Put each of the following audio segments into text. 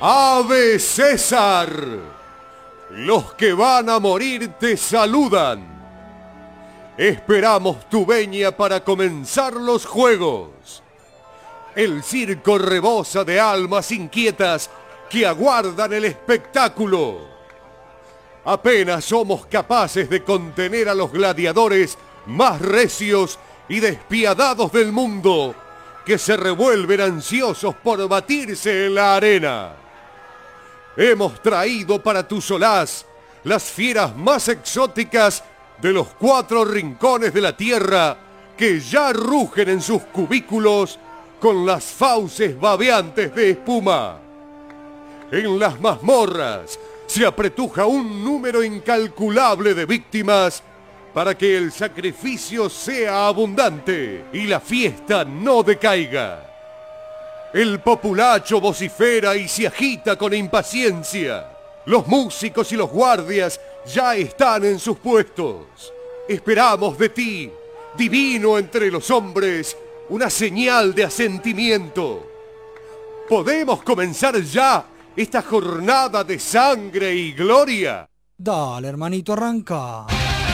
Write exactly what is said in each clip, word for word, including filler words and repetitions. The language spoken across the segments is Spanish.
Ave César, los que van a morir te saludan. Esperamos tu veña para comenzar los juegos. El circo rebosa de almas inquietas que aguardan el espectáculo. Apenas somos capaces de contener a los gladiadores más recios y despiadados del mundo, que se revuelven ansiosos por batirse en la arena. Hemos traído para tu solaz las fieras más exóticas de los cuatro rincones de la tierra, que ya rugen en sus cubículos con las fauces babeantes de espuma. En las mazmorras se apretuja un número incalculable de víctimas para que el sacrificio sea abundante y la fiesta no decaiga. El populacho vocifera y se agita con impaciencia. Los músicos y los guardias ya están en sus puestos. Esperamos de ti, divino entre los hombres, una señal de asentimiento. ¿Podemos comenzar ya esta jornada de sangre y gloria? Dale, hermanito, arranca.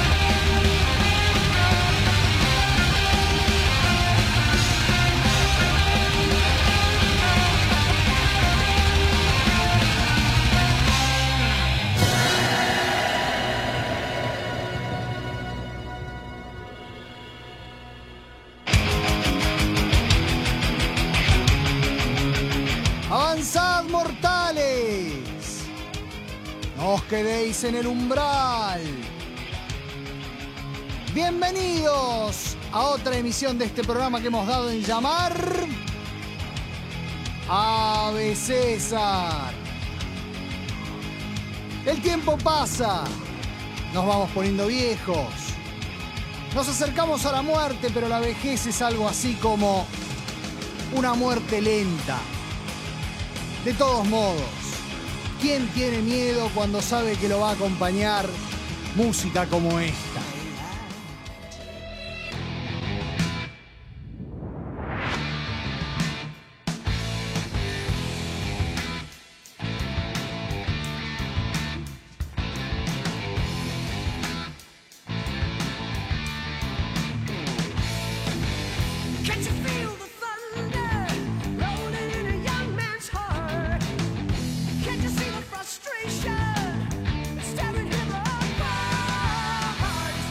¡Avanzad, mortales! No os quedéis en el umbral. Bienvenidos a otra emisión de este programa que hemos dado en llamar Ave César. El tiempo pasa, nos vamos poniendo viejos, nos acercamos a la muerte, pero la vejez es algo así como una muerte lenta. De todos modos, ¿quién tiene miedo cuando sabe que lo va a acompañar música como esta? Frustration staring him apart.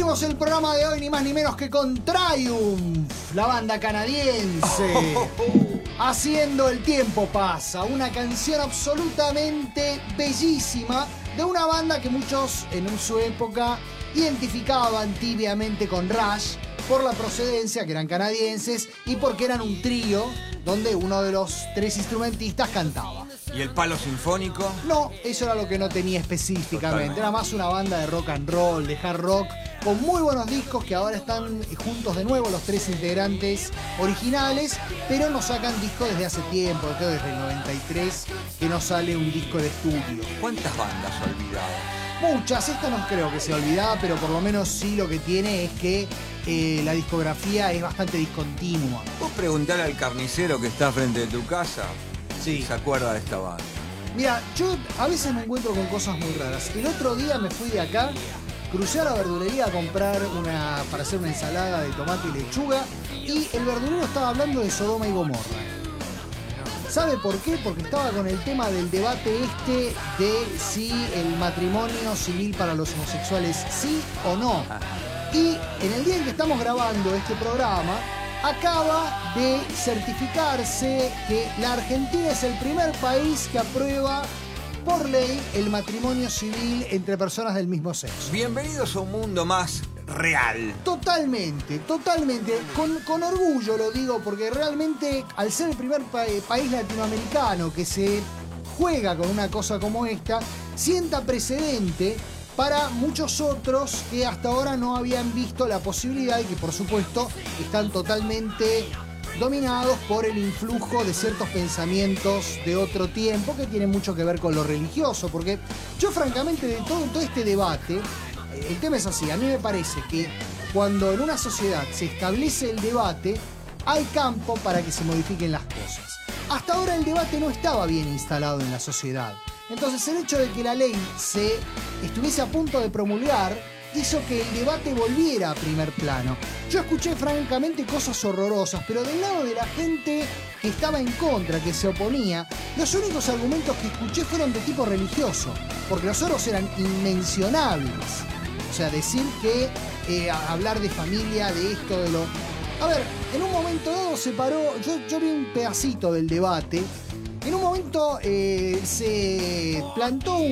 Abrimos el programa de hoy ni más ni menos que con Triumph, la banda canadiense, haciendo El tiempo pasa, una canción absolutamente bellísima de una banda que muchos en su época identificaban tibiamente con Rush por la procedencia, que eran canadienses, y porque eran un trío donde uno de los tres instrumentistas cantaba. ¿Y el palo sinfónico? No, eso era lo que no tenía específicamente. Totalmente. Era más una banda de rock and roll, de hard rock, con muy buenos discos que ahora están juntos de nuevo los tres integrantes originales, pero no sacan disco desde hace tiempo, creo desde el noventa y tres que no sale un disco de estudio. ¿Cuántas bandas olvidadas? Muchas, esta no creo que sea olvidada, pero por lo menos sí lo que tiene es que eh, la discografía es bastante discontinua. Vos preguntale al carnicero que está frente de tu casa Sí. si se acuerda de esta banda. Mira, yo a veces me encuentro con cosas muy raras. El otro día me fui de acá, crucé a la verdulería a comprar una para hacer una ensalada de tomate y lechuga, y el verdulero estaba hablando de Sodoma y Gomorra. ¿Sabe por qué? Porque estaba con el tema del debate este de si el matrimonio civil para los homosexuales sí o no. Y en el día en que estamos grabando este programa, acaba de certificarse que la Argentina es el primer país que aprueba por ley el matrimonio civil entre personas del mismo sexo. Bienvenidos a un mundo más real. Totalmente, totalmente. Con, con orgullo lo digo, porque realmente al ser el primer pa país latinoamericano que se juega con una cosa como esta, sienta precedente para muchos otros que hasta ahora no habían visto la posibilidad y que por supuesto están totalmente dominados por el influjo de ciertos pensamientos de otro tiempo que tienen mucho que ver con lo religioso. Porque yo francamente de todo, todo este debate, el tema es así, a mí me parece que cuando en una sociedad se establece el debate, hay campo para que se modifiquen las cosas. Hasta ahora el debate no estaba bien instalado en la sociedad. Entonces el hecho de que la ley se estuviese a punto de promulgar hizo que el debate volviera a primer plano. Yo escuché francamente cosas horrorosas, pero del lado de la gente que estaba en contra, que se oponía, los únicos argumentos que escuché fueron de tipo religioso, porque los otros eran inmencionables. O sea, decir que eh, hablar de familia, de esto, de lo... A ver, en un momento dado se paró, yo, yo vi un pedacito del debate. En un momento eh, se plantó un,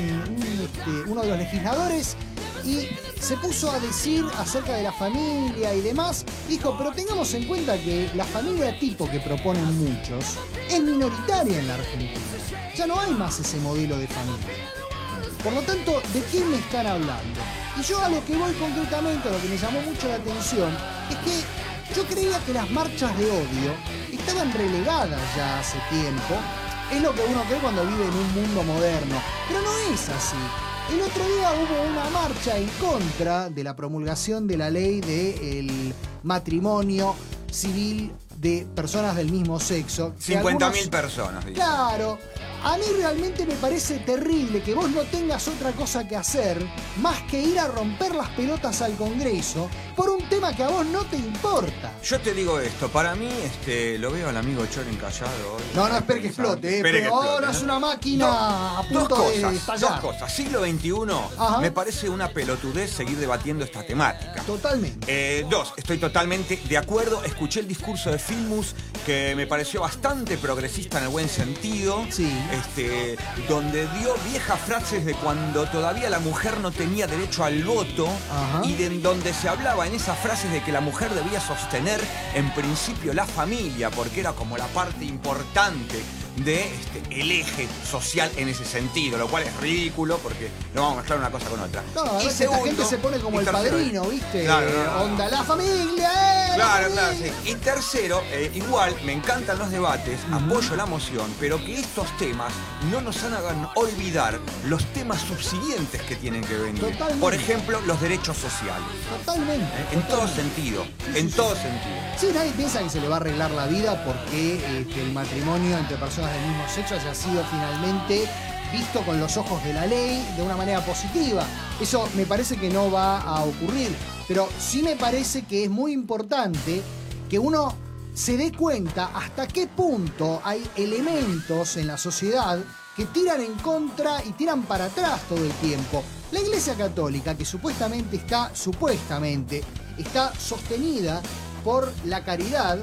un, este, uno de los legisladores y se puso a decir acerca de la familia y demás. Dijo, pero tengamos en cuenta que la familia tipo que proponen muchos es minoritaria en la Argentina. Ya no hay más ese modelo de familia. Por lo tanto, ¿de quién me están hablando? Y yo a lo que voy concretamente, a lo que me llamó mucho la atención, es que yo creía que las marchas de odio estaban relegadas ya hace tiempo. Es lo que uno cree cuando vive en un mundo moderno. Pero no es así. El otro día hubo una marcha en contra de la promulgación de la ley del matrimonio civil de personas del mismo sexo. cincuenta mil algunos... personas. Dice. Claro. A mí realmente me parece terrible que vos no tengas otra cosa que hacer más que ir a romper las pelotas al Congreso por un tema que a vos no te importa. Yo te digo esto, para mí, este, lo veo al amigo Chor encallado hoy. No, no, espere que explote, eh, Espere que pero ahora explote, es ¿no? una máquina Do- a punto dos de cosas, estallar. Dos cosas. Siglo veintiuno, Ajá. me parece una pelotudez seguir debatiendo esta temática. Totalmente. Eh, dos, estoy totalmente de acuerdo. Escuché el discurso de Filmus, que me pareció bastante progresista en el buen sentido. Sí. Este, donde dio viejas frases de cuando todavía la mujer no tenía derecho al voto. Ajá. Y de donde se hablaba en esas frases de que la mujer debía sostener en principio la familia, porque era como la parte importante de este, el eje social en ese sentido, lo cual es ridículo porque no vamos a mezclar una cosa con otra. No, a Y veces segundo, la gente se pone como y el tercero, padrino, ¿viste? Claro, no, no, no. Onda, la familia, eh. Claro, la claro, familia. sí. Y tercero, eh, igual me encantan los debates, apoyo la moción, pero que estos temas no nos hagan olvidar los temas subsiguientes que tienen que venir. Totalmente. Por ejemplo, los derechos sociales. Totalmente. ¿eh? En todo totalmente. sentido, Sí, en sí, todo sí. sentido. Sí, nadie piensa que se le va a arreglar la vida porque este, el matrimonio entre personas del mismo sexo haya sido finalmente visto con los ojos de la ley de una manera positiva. Eso me parece que no va a ocurrir, pero sí me parece que es muy importante que uno se dé cuenta hasta qué punto hay elementos en la sociedad que tiran en contra y tiran para atrás todo el tiempo. La Iglesia Católica, que supuestamente está, supuestamente, está sostenida por la caridad,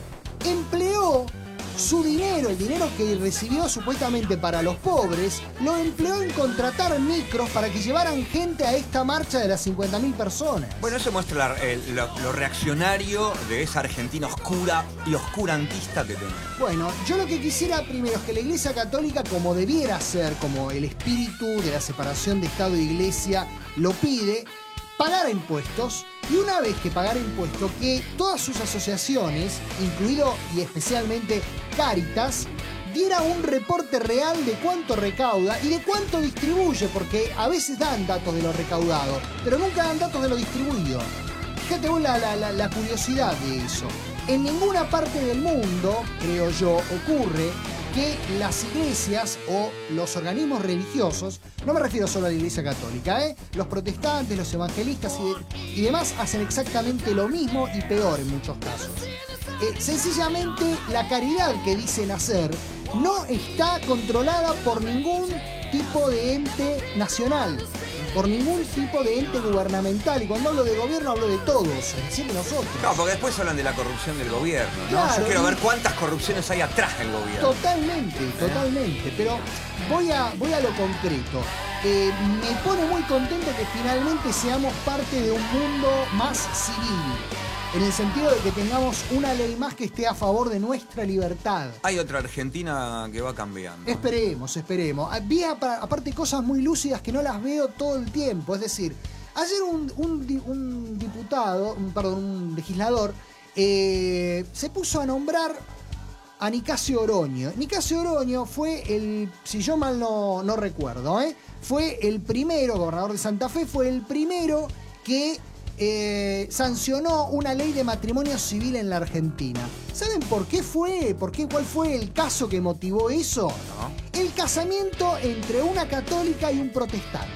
empleó su dinero, el dinero que recibió supuestamente para los pobres, lo empleó en contratar micros para que llevaran gente a esta marcha de las cincuenta mil personas. Bueno, eso muestra la, el, lo, lo reaccionario de esa Argentina oscura y oscurantista que tenemos. Bueno, yo lo que quisiera primero es que la Iglesia Católica, como debiera ser, como el espíritu de la separación de Estado e Iglesia lo pide, pagara impuestos. Y una vez que pagara impuestos, que todas sus asociaciones, incluido y especialmente Cáritas, diera un reporte real de cuánto recauda y de cuánto distribuye, porque a veces dan datos de lo recaudado, pero nunca dan datos de lo distribuido. Fíjate vos la, la, la, la curiosidad de eso. En ninguna parte del mundo, creo yo, ocurre que las iglesias o los organismos religiosos, no me refiero solo a la Iglesia Católica, ¿eh? Los protestantes, los evangelistas y, de, y demás hacen exactamente lo mismo y peor en muchos casos. Eh, sencillamente la caridad que dicen hacer no está controlada por ningún tipo de ente nacional, por ningún tipo de ente gubernamental. Y cuando hablo de gobierno hablo de todos, es decir, de nosotros. No, porque después hablan de la corrupción del gobierno, ¿no? Claro, Yo quiero y... ver cuántas corrupciones hay atrás del gobierno. Totalmente, ¿Eh? totalmente. Pero voy a, voy a lo concreto. Eh, me pone muy contento que finalmente seamos parte de un mundo más civil. En el sentido de que tengamos una ley más que esté a favor de nuestra libertad. Hay otra Argentina que va cambiando. Esperemos, esperemos. Vi aparte cosas muy lúcidas que no las veo todo el tiempo. Es decir, ayer un, un, un diputado, un, perdón, un legislador, eh, se puso a nombrar a Nicasio Oroño. Nicasio Oroño fue el, si yo mal no, no recuerdo, ¿eh? fue el primero, gobernador de Santa Fe, fue el primero que... Eh, sancionó una ley de matrimonio civil en la Argentina. ¿Saben por qué fue? ¿Por qué? ¿Cuál fue el caso que motivó eso? No. El casamiento entre una católica y un protestante.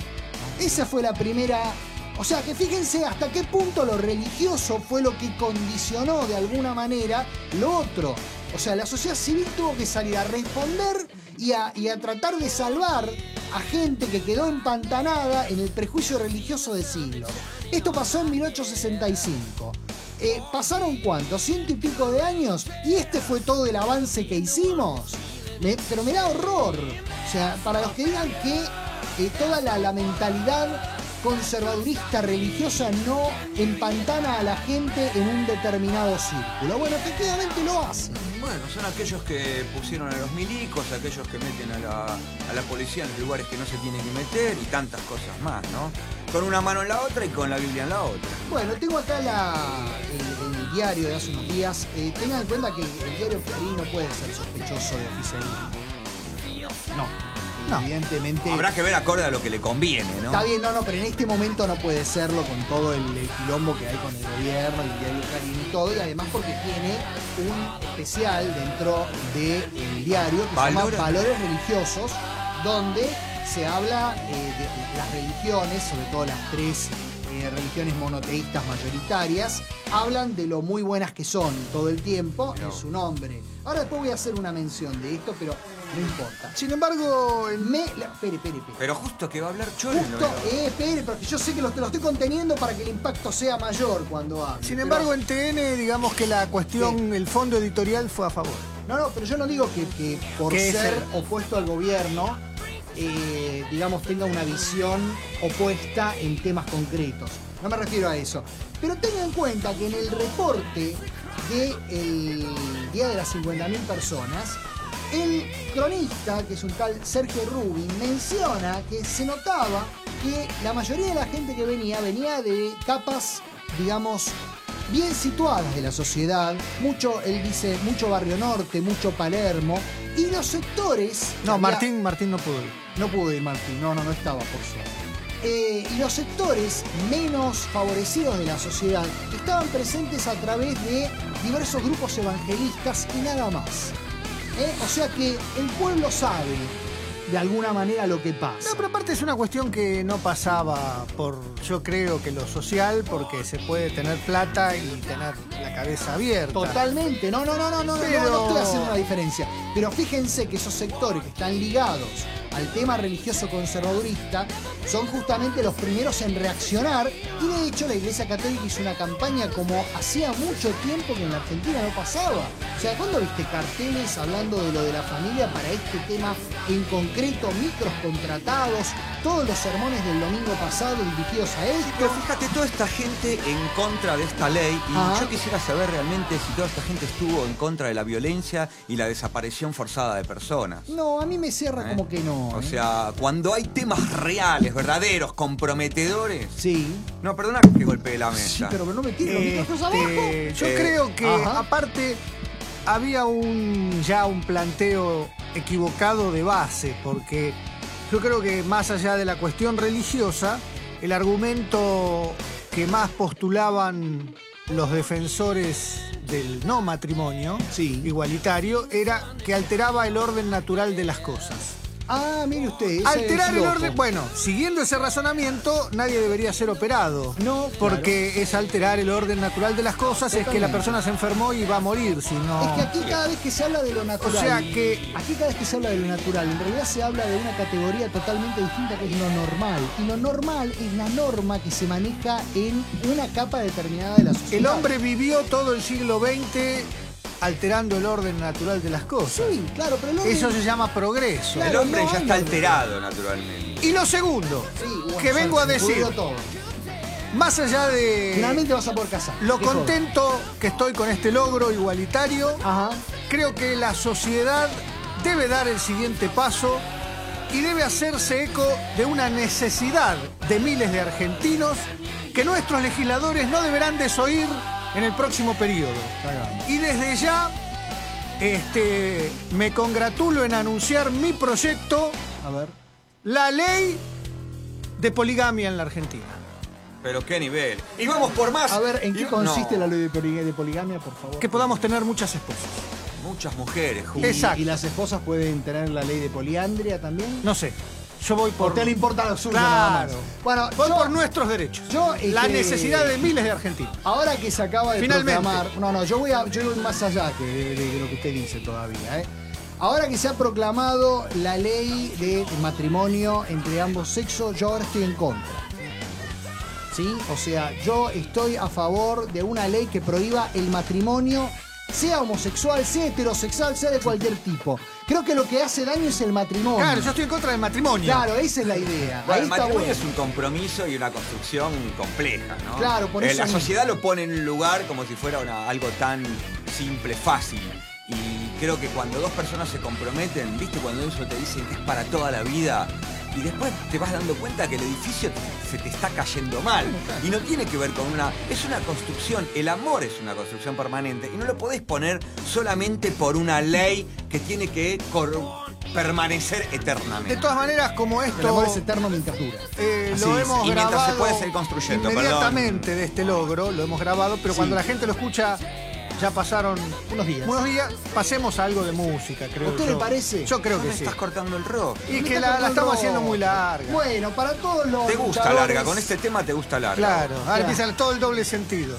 Esa fue la primera... O sea, que fíjense hasta qué punto lo religioso fue lo que condicionó de alguna manera lo otro. O sea, la sociedad civil tuvo que salir a responder y a, y a tratar de salvar a gente que quedó empantanada en el prejuicio religioso de siglos. Esto pasó en mil ochocientos sesenta y cinco. Eh, ¿Pasaron cuántos? Ciento y pico de años. Y este fue todo el avance que hicimos. Me, pero me da horror. O sea, para los que digan que eh, toda la, la mentalidad conservadurista religiosa no empantana a la gente en un determinado círculo. Bueno, efectivamente lo hace. Bueno, son aquellos que pusieron a los milicos, aquellos que meten a la, a la policía en los lugares que no se tienen que meter y tantas cosas más, ¿no? Con una mano en la otra y con la Biblia en la otra. Bueno, tengo acá la, el, el diario de hace unos días. Eh, tengan en cuenta que el diario Clarín no puede ser sospechoso de oficialismo. No. No. Evidentemente. Habrá que ver acorde a lo que le conviene, ¿no? Está bien, no, no, pero en este momento no puede serlo con todo el, el quilombo que hay con el gobierno, el diario Clarín y todo, y además porque tiene un especial dentro del diario que ¿Valores? se llama Valores Religiosos, donde se habla eh, de las religiones, sobre todo las tres eh, religiones monoteístas mayoritarias, hablan de lo muy buenas que son todo el tiempo en su nombre. Ahora después voy a hacer una mención de esto, pero no importa. Sin embargo, me... La, espere, espere, espere. Pero justo que va a hablar Chole. Justo, eh, espere, porque yo sé que lo, lo estoy conteniendo para que el impacto sea mayor cuando hable. Sin pero... embargo, en T N, digamos que la cuestión, ¿Qué? el fondo editorial fue a favor. No, no, pero yo no digo que, que por ¿Qué ser es opuesto al gobierno, eh, digamos, tenga una visión opuesta en temas concretos. No me refiero a eso. Pero tenga en cuenta que en el reporte del Día de las cincuenta mil personas, el cronista, que es un tal Sergio Rubin, menciona que se notaba que la mayoría de la gente que venía, venía de capas, digamos, bien situadas de la sociedad. Mucho, él dice, mucho Barrio Norte, mucho Palermo. Y los sectores... No, había... Martín, Martín no pudo ir. No pudo ir Martín, no, no, no estaba, por suerte. Eh, y los sectores menos favorecidos de la sociedad estaban presentes a través de diversos grupos evangelistas y nada más. ¿Eh? O sea que el pueblo sabe de alguna manera lo que pasa. No, pero aparte es una cuestión que no pasaba por, yo creo que lo social, porque se puede tener plata y tener la cabeza abierta. Totalmente, no, no, no, no, no, pero... no, no estoy haciendo una diferencia. Pero fíjense que esos sectores que están ligados al tema religioso conservadurista son justamente los primeros en reaccionar, y de hecho la Iglesia Católica hizo una campaña como hacía mucho tiempo que en la Argentina no pasaba. O sea, ¿cuándo viste carteles hablando de lo de la familia para este tema en concreto, micros contratados, todos los sermones del domingo pasado dirigidos a esto? Pero fíjate, toda esta gente en contra de esta ley, y Ajá. yo quisiera saber realmente si toda esta gente estuvo en contra de la violencia y la desaparición forzada de personas. No, a mí me cierra ¿Eh? como que no. O ¿eh? sea, cuando hay temas reales, verdaderos, comprometedores. Sí. No, perdona que golpee la mesa. Sí, pero no me tires los micrófonos abajo. Este, yo Eh, creo que ajá. aparte había un ya un planteo equivocado de base, porque yo creo que más allá de la cuestión religiosa, el argumento que más postulaban los defensores del no matrimonio Sí. igualitario era que alteraba el orden natural de las cosas. Ah, mire usted. ese Alterar es el loco. orden, bueno, siguiendo ese razonamiento, nadie debería ser operado. No, porque es alterar el orden natural de las cosas, es que la Totalmente. persona se enfermó y va a morir, si no. Es que aquí cada vez que se habla de lo natural, O sea que- aquí cada vez que se habla de lo natural, en realidad se habla de una categoría totalmente distinta que es lo normal. Y lo normal es la norma que se maneja en una capa determinada de la sociedad. El hombre vivió todo el siglo veinte alterando el orden natural de las cosas. Sí, claro, pero el hombre... Eso se llama progreso. Claro, El hombre no ya hay está orden. alterado, naturalmente. Y lo segundo, Sí, bueno, que ya vengo a se decir, pudrió todo. más allá de Finalmente vas a poder casar. lo Qué joder. contento que estoy con este logro igualitario, Ajá. creo que la sociedad debe dar el siguiente paso y debe hacerse eco de una necesidad de miles de argentinos que nuestros legisladores no deberán desoír en el próximo periodo. Y desde ya este, me congratulo en anunciar mi proyecto, A ver. la ley de poligamia en la Argentina. Pero qué nivel. Y vamos por más. A ver, ¿en Y- qué consiste no, la ley de poligamia, de poligamia, por favor? Que podamos tener muchas esposas. Muchas mujeres, Ju. Y, Exacto. ¿Y las esposas pueden tener la ley de poliandria también? No sé, yo voy ¿Por por... qué le importa lo suyo nada Claro. más? Bueno, Voy yo- por nuestros derechos. yo, la este, necesidad de miles de argentinos. Ahora que se acaba de Finalmente. proclamar... No, no, yo voy, a, yo voy más allá que de, de lo que usted dice todavía. ¿eh? Ahora que se ha proclamado la ley de matrimonio entre ambos sexos, yo ahora estoy en contra. ¿Sí? O sea, yo estoy a favor de una ley que prohíba el matrimonio, sea homosexual, sea heterosexual, sea de cualquier tipo. Creo que lo que hace daño es el matrimonio. Claro, yo estoy en contra del matrimonio. Claro, esa es la idea. Bueno, Ahí el está matrimonio bueno. es un compromiso y una construcción compleja, ¿no? Claro, por Eh, eso La mismo. sociedad lo pone en un lugar como si fuera una- algo tan simple, fácil. Y creo que cuando dos personas se comprometen, ¿viste? Cuando eso te dicen que es para toda la vida, y después te vas dando cuenta que el edificio te- se te está cayendo mal. Y no tiene que ver con una... Es una construcción, el amor es una construcción permanente. Y no lo podés poner solamente por una ley que tiene que cor- permanecer eternamente. De todas maneras, como esto El amor es eterno mientras dura. eh, Así lo es. hemos Y mientras grabado se puede seguir construyendo, inmediatamente de este logro, lo hemos grabado, pero Sí. cuando la gente lo escucha, ya pasaron Unos días. unos días. Pasemos a algo de música, creo ¿A usted yo. le parece? Yo creo No que me sí. estás cortando el rock. Y Me que está la, la cortando estamos el haciendo rojo. muy larga. Bueno, para todos los Te gusta luchadores- larga, con este tema te gusta larga. Claro, ahora Claro. empieza todo el doble sentido.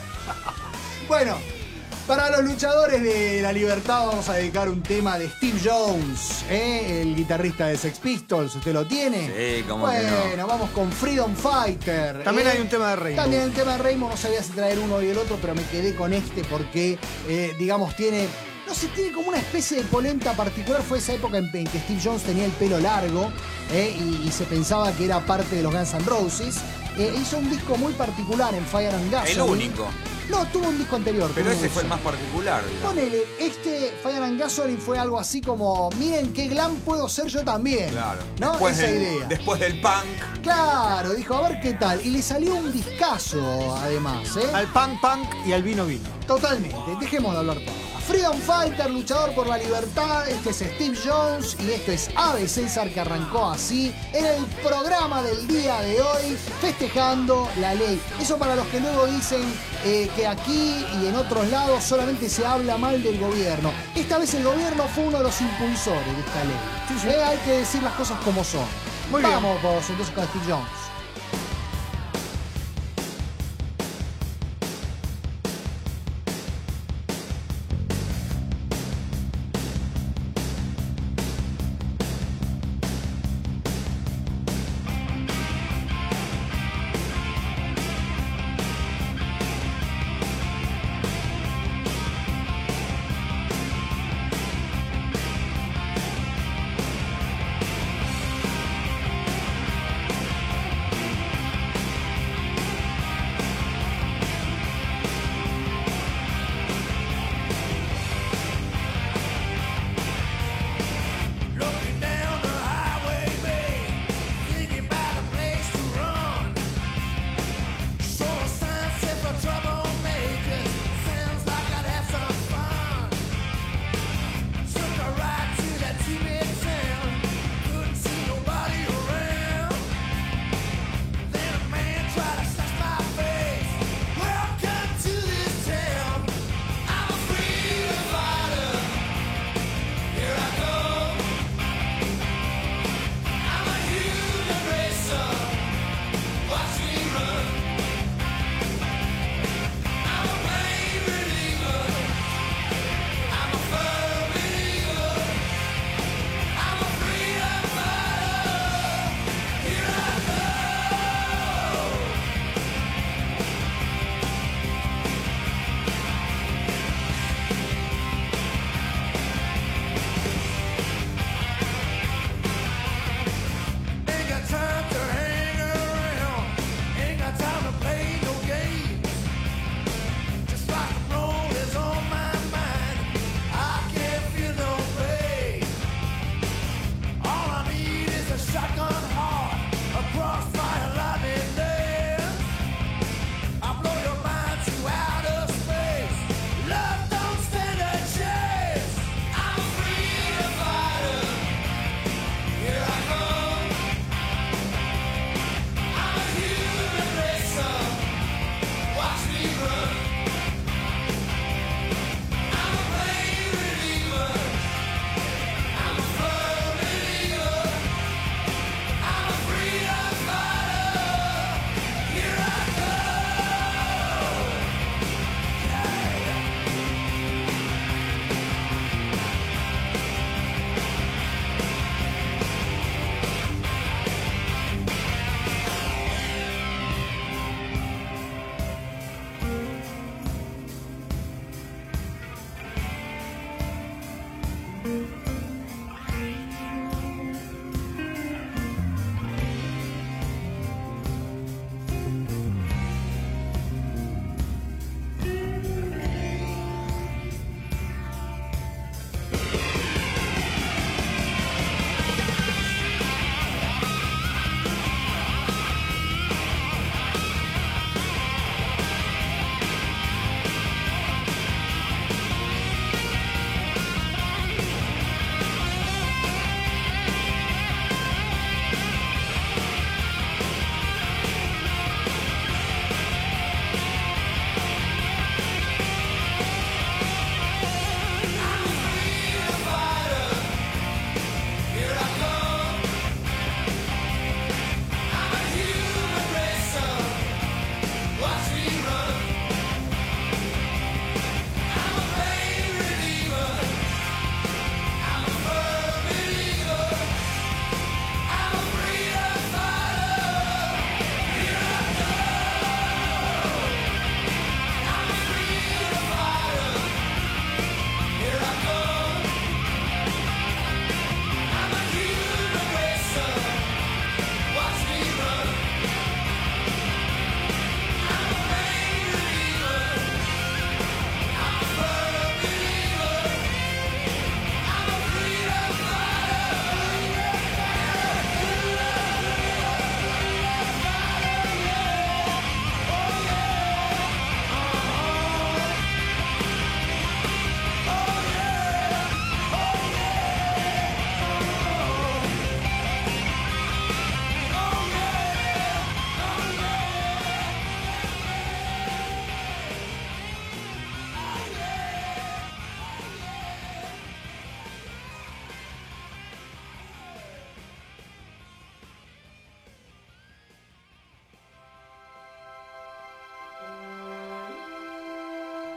Bueno, para los luchadores de la libertad vamos a dedicar un tema de Steve Jones, ¿eh? El guitarrista de Sex Pistols. ¿Usted lo tiene? Sí, cómo que Bueno, no. vamos con Freedom Fighter. También ¿eh? hay un tema de Rainbow. También el tema de Rainbow, no sabía si traer uno y el otro, pero me quedé con este porque, eh, digamos, tiene... No sé, tiene como una especie de polenta particular. Fue esa época en, en que Steve Jones tenía el pelo largo, ¿eh? y, y se pensaba que era parte de los Guns N' Roses. Eh, hizo un disco muy particular en Fire and Gasoline. El único. No, tuvo un disco anterior. Pero tuvo ese un fue el disco. más particular. digamos. Ponele, este Fire and Gasoline fue algo así como, miren qué glam puedo ser yo también. Claro. ¿No? Después, Esa del, idea. después del punk. Claro, dijo, a ver qué tal. Y le salió un discazo, además, ¿eh? Al punk punk y al vino vino. Totalmente, dejemos de hablar todo. Freedom Fighter, luchador por la libertad, este es Steve Jones y esto es Ave César, que arrancó así en el programa del día de hoy, festejando la ley. Eso para los que luego dicen eh, que aquí y en otros lados solamente se habla mal del gobierno. Esta vez el gobierno fue uno de los impulsores de esta ley. Sí, sí. Eh, hay que decir las cosas como son. Muy bien. Vamos vos, entonces con Steve Jones.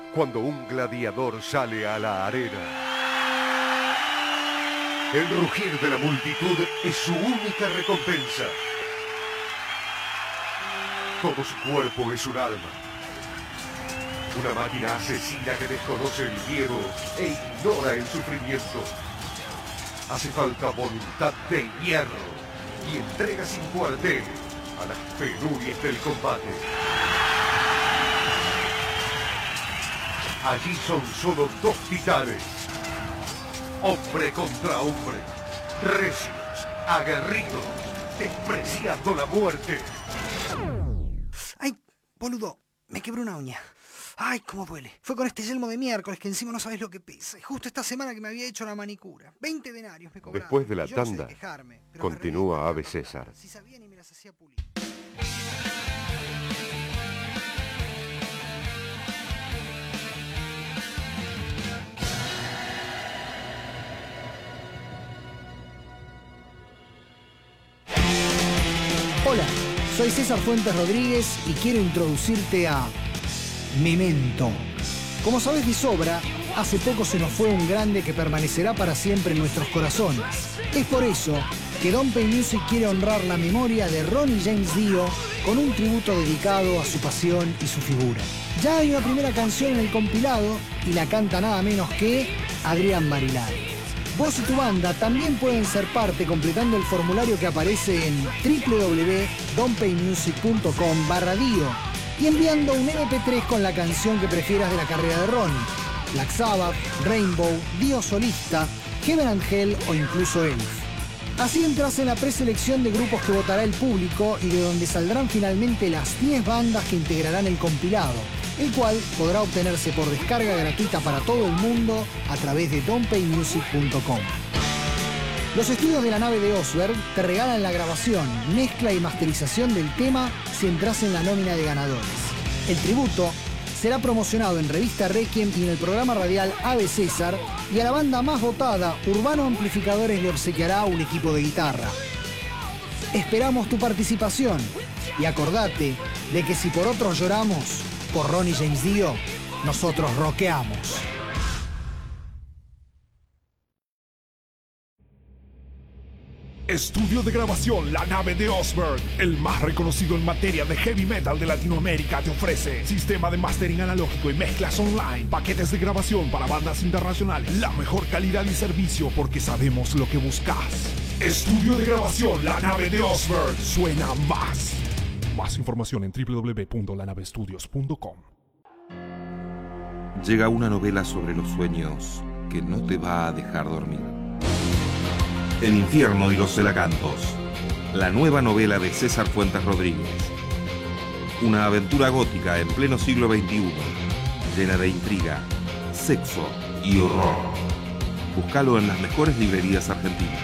cuando un gladiador sale a la arena. El rugir de la multitud es su única recompensa. Todo su cuerpo es un alma. Una máquina asesina que desconoce el miedo e ignora el sufrimiento. Hace falta voluntad de hierro y entrega sin cuartel a las penurias del combate. Allí son solo dos titanes. Hombre contra hombre. Recios, aguerridos, despreciando la muerte. Ay, boludo, me quebré una uña. Ay, cómo duele. Fue con este yelmo de miércoles que encima no sabes lo que pesa. Y justo esta semana que me había hecho la manicura. veinte denarios me cobraron. Después de la Yo no sé tanda, de quejarme, pero continúa me reí. Ave César. Si sabían y me las hacía pulir. Hola, soy César Fuentes Rodríguez y quiero introducirte a Memento. Como sabes de sobra, hace poco se nos fue un grande que permanecerá para siempre en nuestros corazones. Es por eso que Don Pay Music quiere honrar la memoria de Ronnie James Dio con un tributo dedicado a su pasión y su figura. Ya hay una primera canción en el compilado y la canta nada menos que Adrián Marilari. Vos y tu banda también pueden ser parte completando el formulario que aparece en w w w punto don pay music punto com barra dio y enviando un eme pe tres con la canción que prefieras de la carrera de Ronnie. Black Sabbath, Rainbow, Dio solista, Heaven and Hell o incluso Elf. Así entras en la preselección de grupos que votará el público y de donde saldrán finalmente las diez bandas que integrarán el compilado, el cual podrá obtenerse por descarga gratuita para todo el mundo a través de don pay music punto com. Los estudios de la nave de Osberg te regalan la grabación, mezcla y masterización del tema si entras en la nómina de ganadores. El tributo será promocionado en Revista Requiem y en el programa radial Ave César, y a la banda más votada, Urbano Amplificadores, le obsequiará un equipo de guitarra. Esperamos tu participación y acordate de que si por otros lloramos, por Ronnie James Dio, nosotros rockeamos. Estudio de grabación La Nave de Osberg, el más reconocido en materia de heavy metal de Latinoamérica, te ofrece sistema de mastering analógico y mezclas online, paquetes de grabación para bandas internacionales, la mejor calidad y servicio porque sabemos lo que buscas. Estudio de grabación La Nave de Osberg, suena más. Más información en w w w punto la nave estudios punto com. Llega una novela sobre los sueños que no te va a dejar dormir. El infierno y los celacantos, la nueva novela de César Fuentes Rodríguez. Una aventura gótica en pleno siglo veintiuno, llena de intriga, sexo y horror. Búscalo en las mejores librerías argentinas.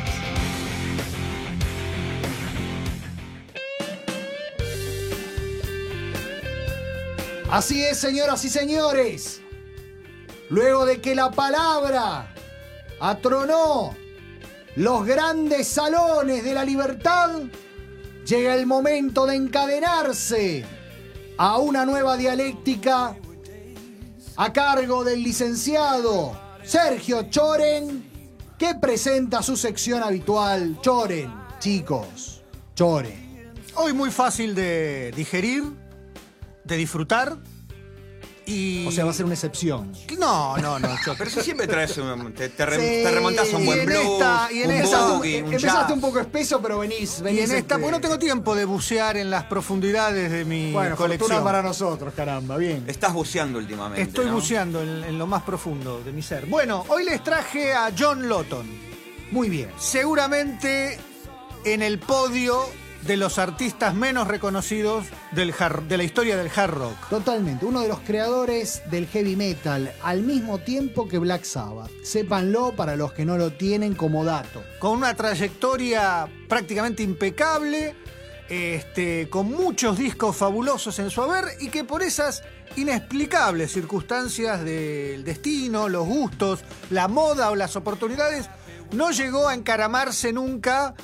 Así es, señoras y señores. Luego de que la palabra atronó los grandes salones de la libertad, llega el momento de encadenarse a una nueva dialéctica a cargo del licenciado Sergio Choren, que presenta su sección habitual. Choren, chicos, Choren. Hoy muy fácil de digerir, de disfrutar y... O sea, va a ser una excepción. No, no, no. Yo... Pero si siempre traes un, te, te, re, Sí, te remontás a un y buen en blues, esta- y en un esta- boogie, un Empezaste jazz. un poco espeso, pero venís. Y venís en esta, este- porque no tengo tiempo de bucear en las profundidades de mi Bueno, colección. fortuna para nosotros, caramba, bien. Estás buceando últimamente, Estoy ¿no? buceando en, en lo más profundo de mi ser. Bueno, hoy les traje a John Lawton. Muy bien. Seguramente en el podio de los artistas menos reconocidos del hard- de la historia del hard rock. Totalmente, uno de los creadores del heavy metal, al mismo tiempo que Black Sabbath. Sépanlo para los que no lo tienen como dato. Con una trayectoria prácticamente impecable, este, con muchos discos fabulosos en su haber y que por esas inexplicables circunstancias del destino, los gustos, la moda o las oportunidades, no llegó a encaramarse nunca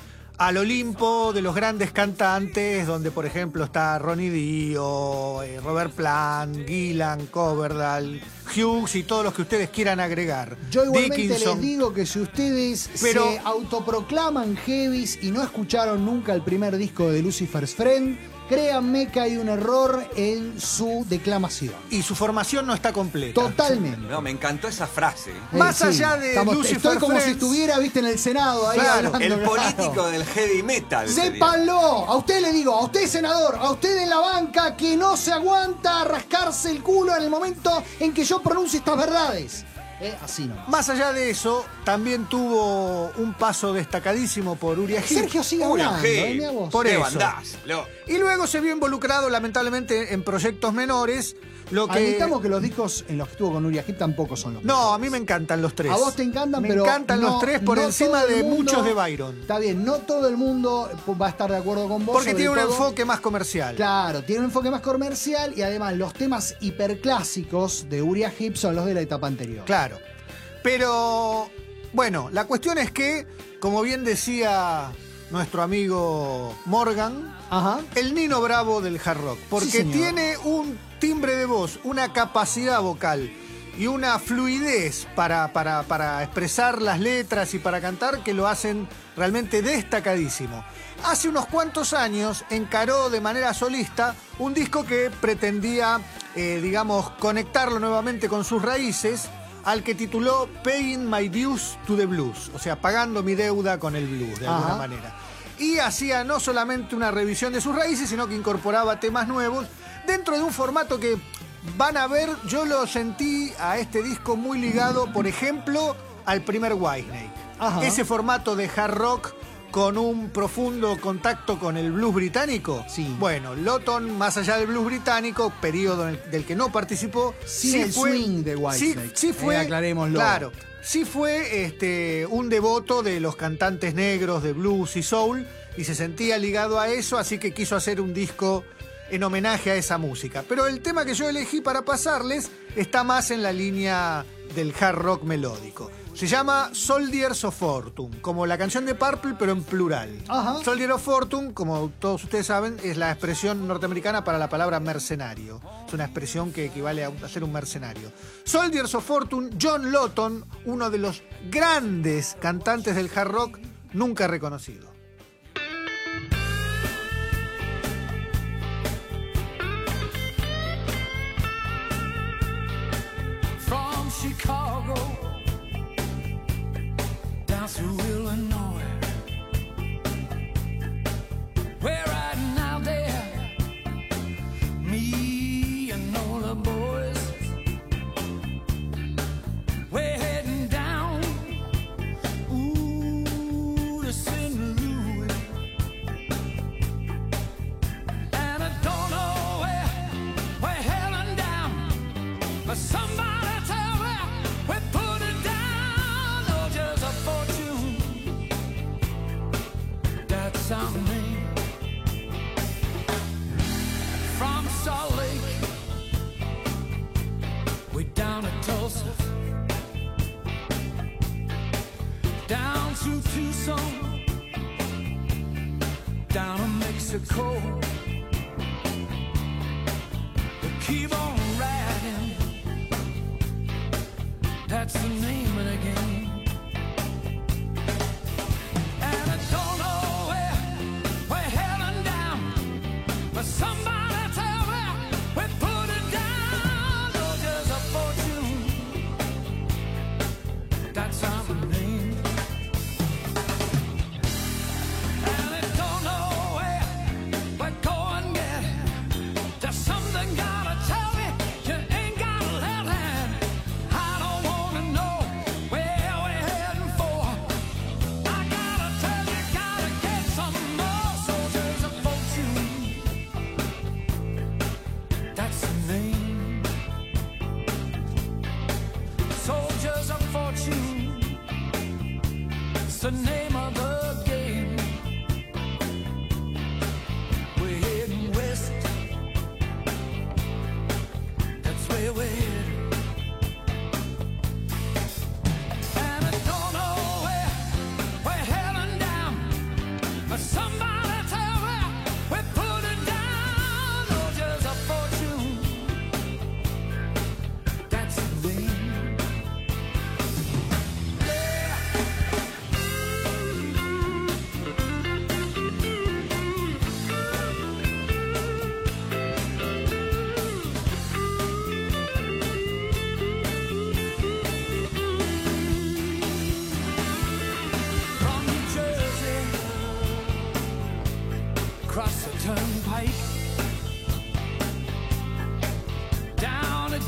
al Olimpo de los grandes cantantes, donde por ejemplo está Ronnie Dio, eh, Robert Plant, Gillan, Coverdale, Hughes y todos los que ustedes quieran agregar. Yo igualmente Dickinson. les digo que si ustedes Pero- se autoproclaman heavies y no escucharon nunca el primer disco de Lucifer's Friend, créanme que hay un error en su declamación. Y su formación no está completa. Totalmente. No, me encantó esa frase. Eh, Más allá de estamos- Lucifer Estoy como Friends. si estuviera, viste, en el Senado ahí Claro, hablando. El claro. político del heavy metal. sería. ¡Sépanlo! A usted le digo, a usted senador, a usted en la banca que no se aguanta a rascarse el culo en el momento en que yo pronuncie estas verdades. Eh, así no. Más allá de eso, también tuvo un paso destacadísimo por Uriah Heep. Sergio sigue Uriah hablando, Heep. eh, mirá vos. Por Qué eso. bandazo, lo- Y luego se vio involucrado, lamentablemente, en proyectos menores. Lo que... Admitamos que los discos en los que estuvo con Uriah Heep tampoco son los No, mejores. a mí me encantan los tres. A vos te encantan, me pero encantan no- los tres por no encima todo el de mundo- muchos de Byron. Está bien, no todo el mundo va a estar de acuerdo con vos. Porque sobre tiene un todo- enfoque más comercial. Claro, tiene un enfoque más comercial y además los temas hiperclásicos de Uriah Heep son los de la etapa anterior. Claro. Pero, bueno, la cuestión es que, como bien decía nuestro amigo Morgan, Ajá. el Nino Bravo del hard rock. Porque Sí, señor. tiene un timbre de voz, una capacidad vocal y una fluidez para, para, para expresar las letras y para cantar que lo hacen realmente destacadísimo. Hace unos cuantos años encaró de manera solista un disco que pretendía, eh, digamos, conectarlo nuevamente con sus raíces, al que tituló Paying My Dues to the Blues, o sea, pagando mi deuda con el blues, de alguna Ajá. manera. Y hacía no solamente una revisión de sus raíces, sino que incorporaba temas nuevos dentro de un formato que van a ver, yo lo sentí a este disco muy ligado, por ejemplo, al primer Whitesnake. Ajá. Ese formato de hard rock con un profundo contacto con el blues británico. Sí. Bueno, Lawton, más allá del blues británico, periodo en el- del que no participó, Sin el swing de Whitesnake. Sí, sí fue, Eh, aclarémoslo. Claro, sí fue este, un devoto de los cantantes negros de blues y soul y se sentía ligado a eso, así que quiso hacer un disco en homenaje a esa música. Pero el tema que yo elegí para pasarles está más en la línea del hard rock melódico. Se llama Soldiers of Fortune, como la canción de Purple, pero en plural. Ajá. Soldier of Fortune, como todos ustedes saben, es la expresión norteamericana para la palabra mercenario. Es una expresión que equivale a ser un mercenario. Soldiers of Fortune, John Lawton, uno de los grandes cantantes del hard rock, nunca reconocido. From Chicago down through Illinois, we're riding out there, me and all the boys. We're heading down, ooh, to Saint Louis, and I don't know where we're heading down, but somebody tell me we put it down. Oh, just a fortune, that's our name. From Salt Lake, way down to Tulsa, down through Tucson, down to Mexico. We keep on riding, that's the name of the game. And I don't know where we're heading down, but somebody tell me we put it down. Oh, there's a fortune, that's our name. And I don't know where we're going yet. There's something gotta tell me you ain't gotta let it. I don't wanna know where we're heading for. I gotta tell you, gotta get some more. Soldiers of fortune, that's the name. Soldiers of fortune, it's the name of the game. We're heading west, that's where we're headed. And I don't know where we're heading down, but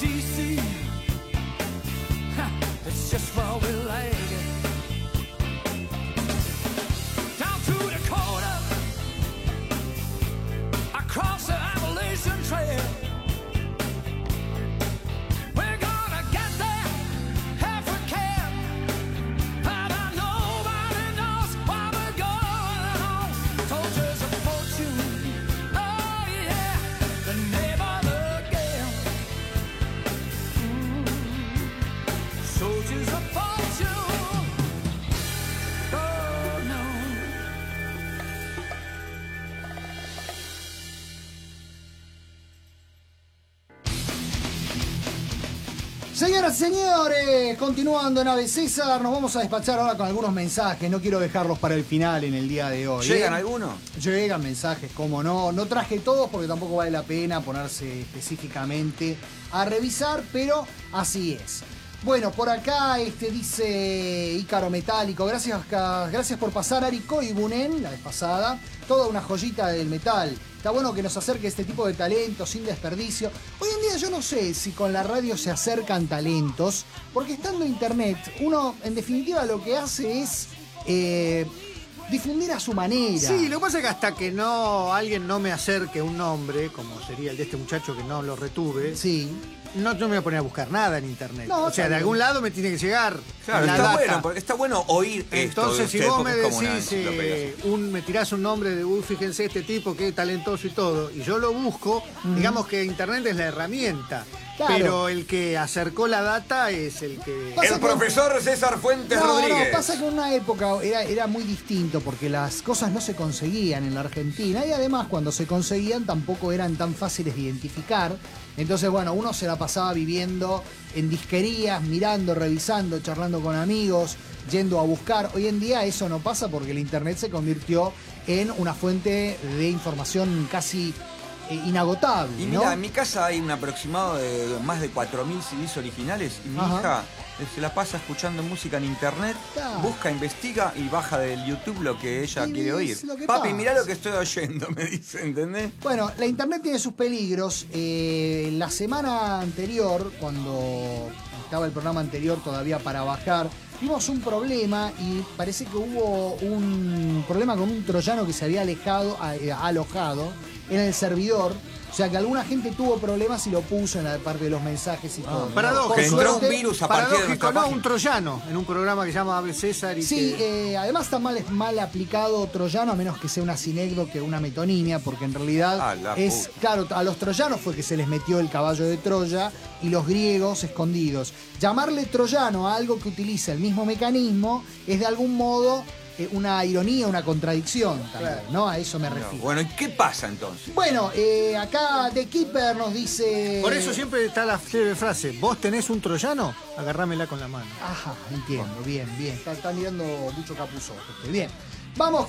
D C. It's just where we like it. Down through Dakota, across the Appalachian Trail. We're gonna get there if we can. But nobody knows why we're going on. Soldiers of fortune, oh yeah, the name of the game. Mm. Soldiers of fortune, oh no. Señoras y señores, continuando en Ave César, nos vamos a despachar ahora con algunos mensajes. No quiero dejarlos para el final en el día de hoy. ¿Llegan ¿eh? algunos? Llegan mensajes, como no. No traje todos porque tampoco vale la pena ponerse específicamente a revisar, pero así es. Bueno, por acá este dice Ícaro Metálico, gracias, gracias por pasar Ari Koivunen, la vez pasada, toda una joyita del metal. Está bueno que nos acerque este tipo de talentos sin desperdicio. Hoy en día yo no sé si con la radio se acercan talentos, porque estando en internet, uno en definitiva lo que hace es eh, difundir a su manera. Sí, lo que pasa es que hasta que no alguien no me acerque un nombre, como sería el de este muchacho que no lo retuve, Sí. no, no me voy a poner a buscar nada en internet. No, o sea, de también. algún lado me tiene que llegar Claro, la está data. bueno, porque está bueno oír esto. Entonces, de si ustedes, vos porque me es como una decís, enciclopedia. eh, un, me tirás un nombre de, uy, fíjense este tipo, qué talentoso y todo, y yo lo busco, digamos que internet es la herramienta, Claro. pero el que acercó la data es el que... Pasa El que- profesor César Fuentes No, Rodríguez. no, pasa que en una época era, era muy distinto porque las cosas no se conseguían en la Argentina y además cuando se conseguían tampoco eran tan fáciles de identificar. Entonces, bueno, uno se la pasaba viviendo en disquerías, mirando, revisando, charlando con amigos, yendo a buscar. Hoy en día eso no pasa porque el internet se convirtió en una fuente de información casi eh, inagotable, Y ¿no? mira, en mi casa hay un aproximado de más de cuatro mil C Ds originales y mi Ajá. hija eh, se la pasa escuchando música en internet, Claro. busca, investiga y baja del YouTube lo que ella Y quiere es oír. lo que Papi, pasa. mirá lo que estoy oyendo, me dice, ¿entendés? Bueno, la internet tiene sus peligros. Eh, la semana anterior, cuando estaba el programa anterior todavía para bajar, vimos un problema y parece que hubo un problema con un troyano que se había alejado, a- eh, alojado en el servidor. O sea que alguna gente tuvo problemas y lo puso en la parte de los mensajes y todo. paradójico. Por Que entró suerte- un virus a partir de Paradójico, nuestra no, página. un troyano, en un programa que se llama Ave César y Sí, que- eh, además está mal, mal aplicado troyano, a menos que sea una sinegdo que una metonimia, porque en realidad Ah, la es, puta. claro, a los troyanos fue que se les metió el caballo de Troya y los griegos escondidos. Llamarle troyano a algo que utiliza el mismo mecanismo es de algún modo eh, una ironía, una contradicción también, ¿no? A eso me No, refiero. bueno, ¿y qué pasa entonces? Bueno, eh, acá The Keeper nos dice... Por eso siempre está la célebre frase, vos tenés un troyano, agarrámela con la mano. Ajá, entiendo, bien, bien. Está, está mirando mucho Capuzotto. este, Bien. Vamos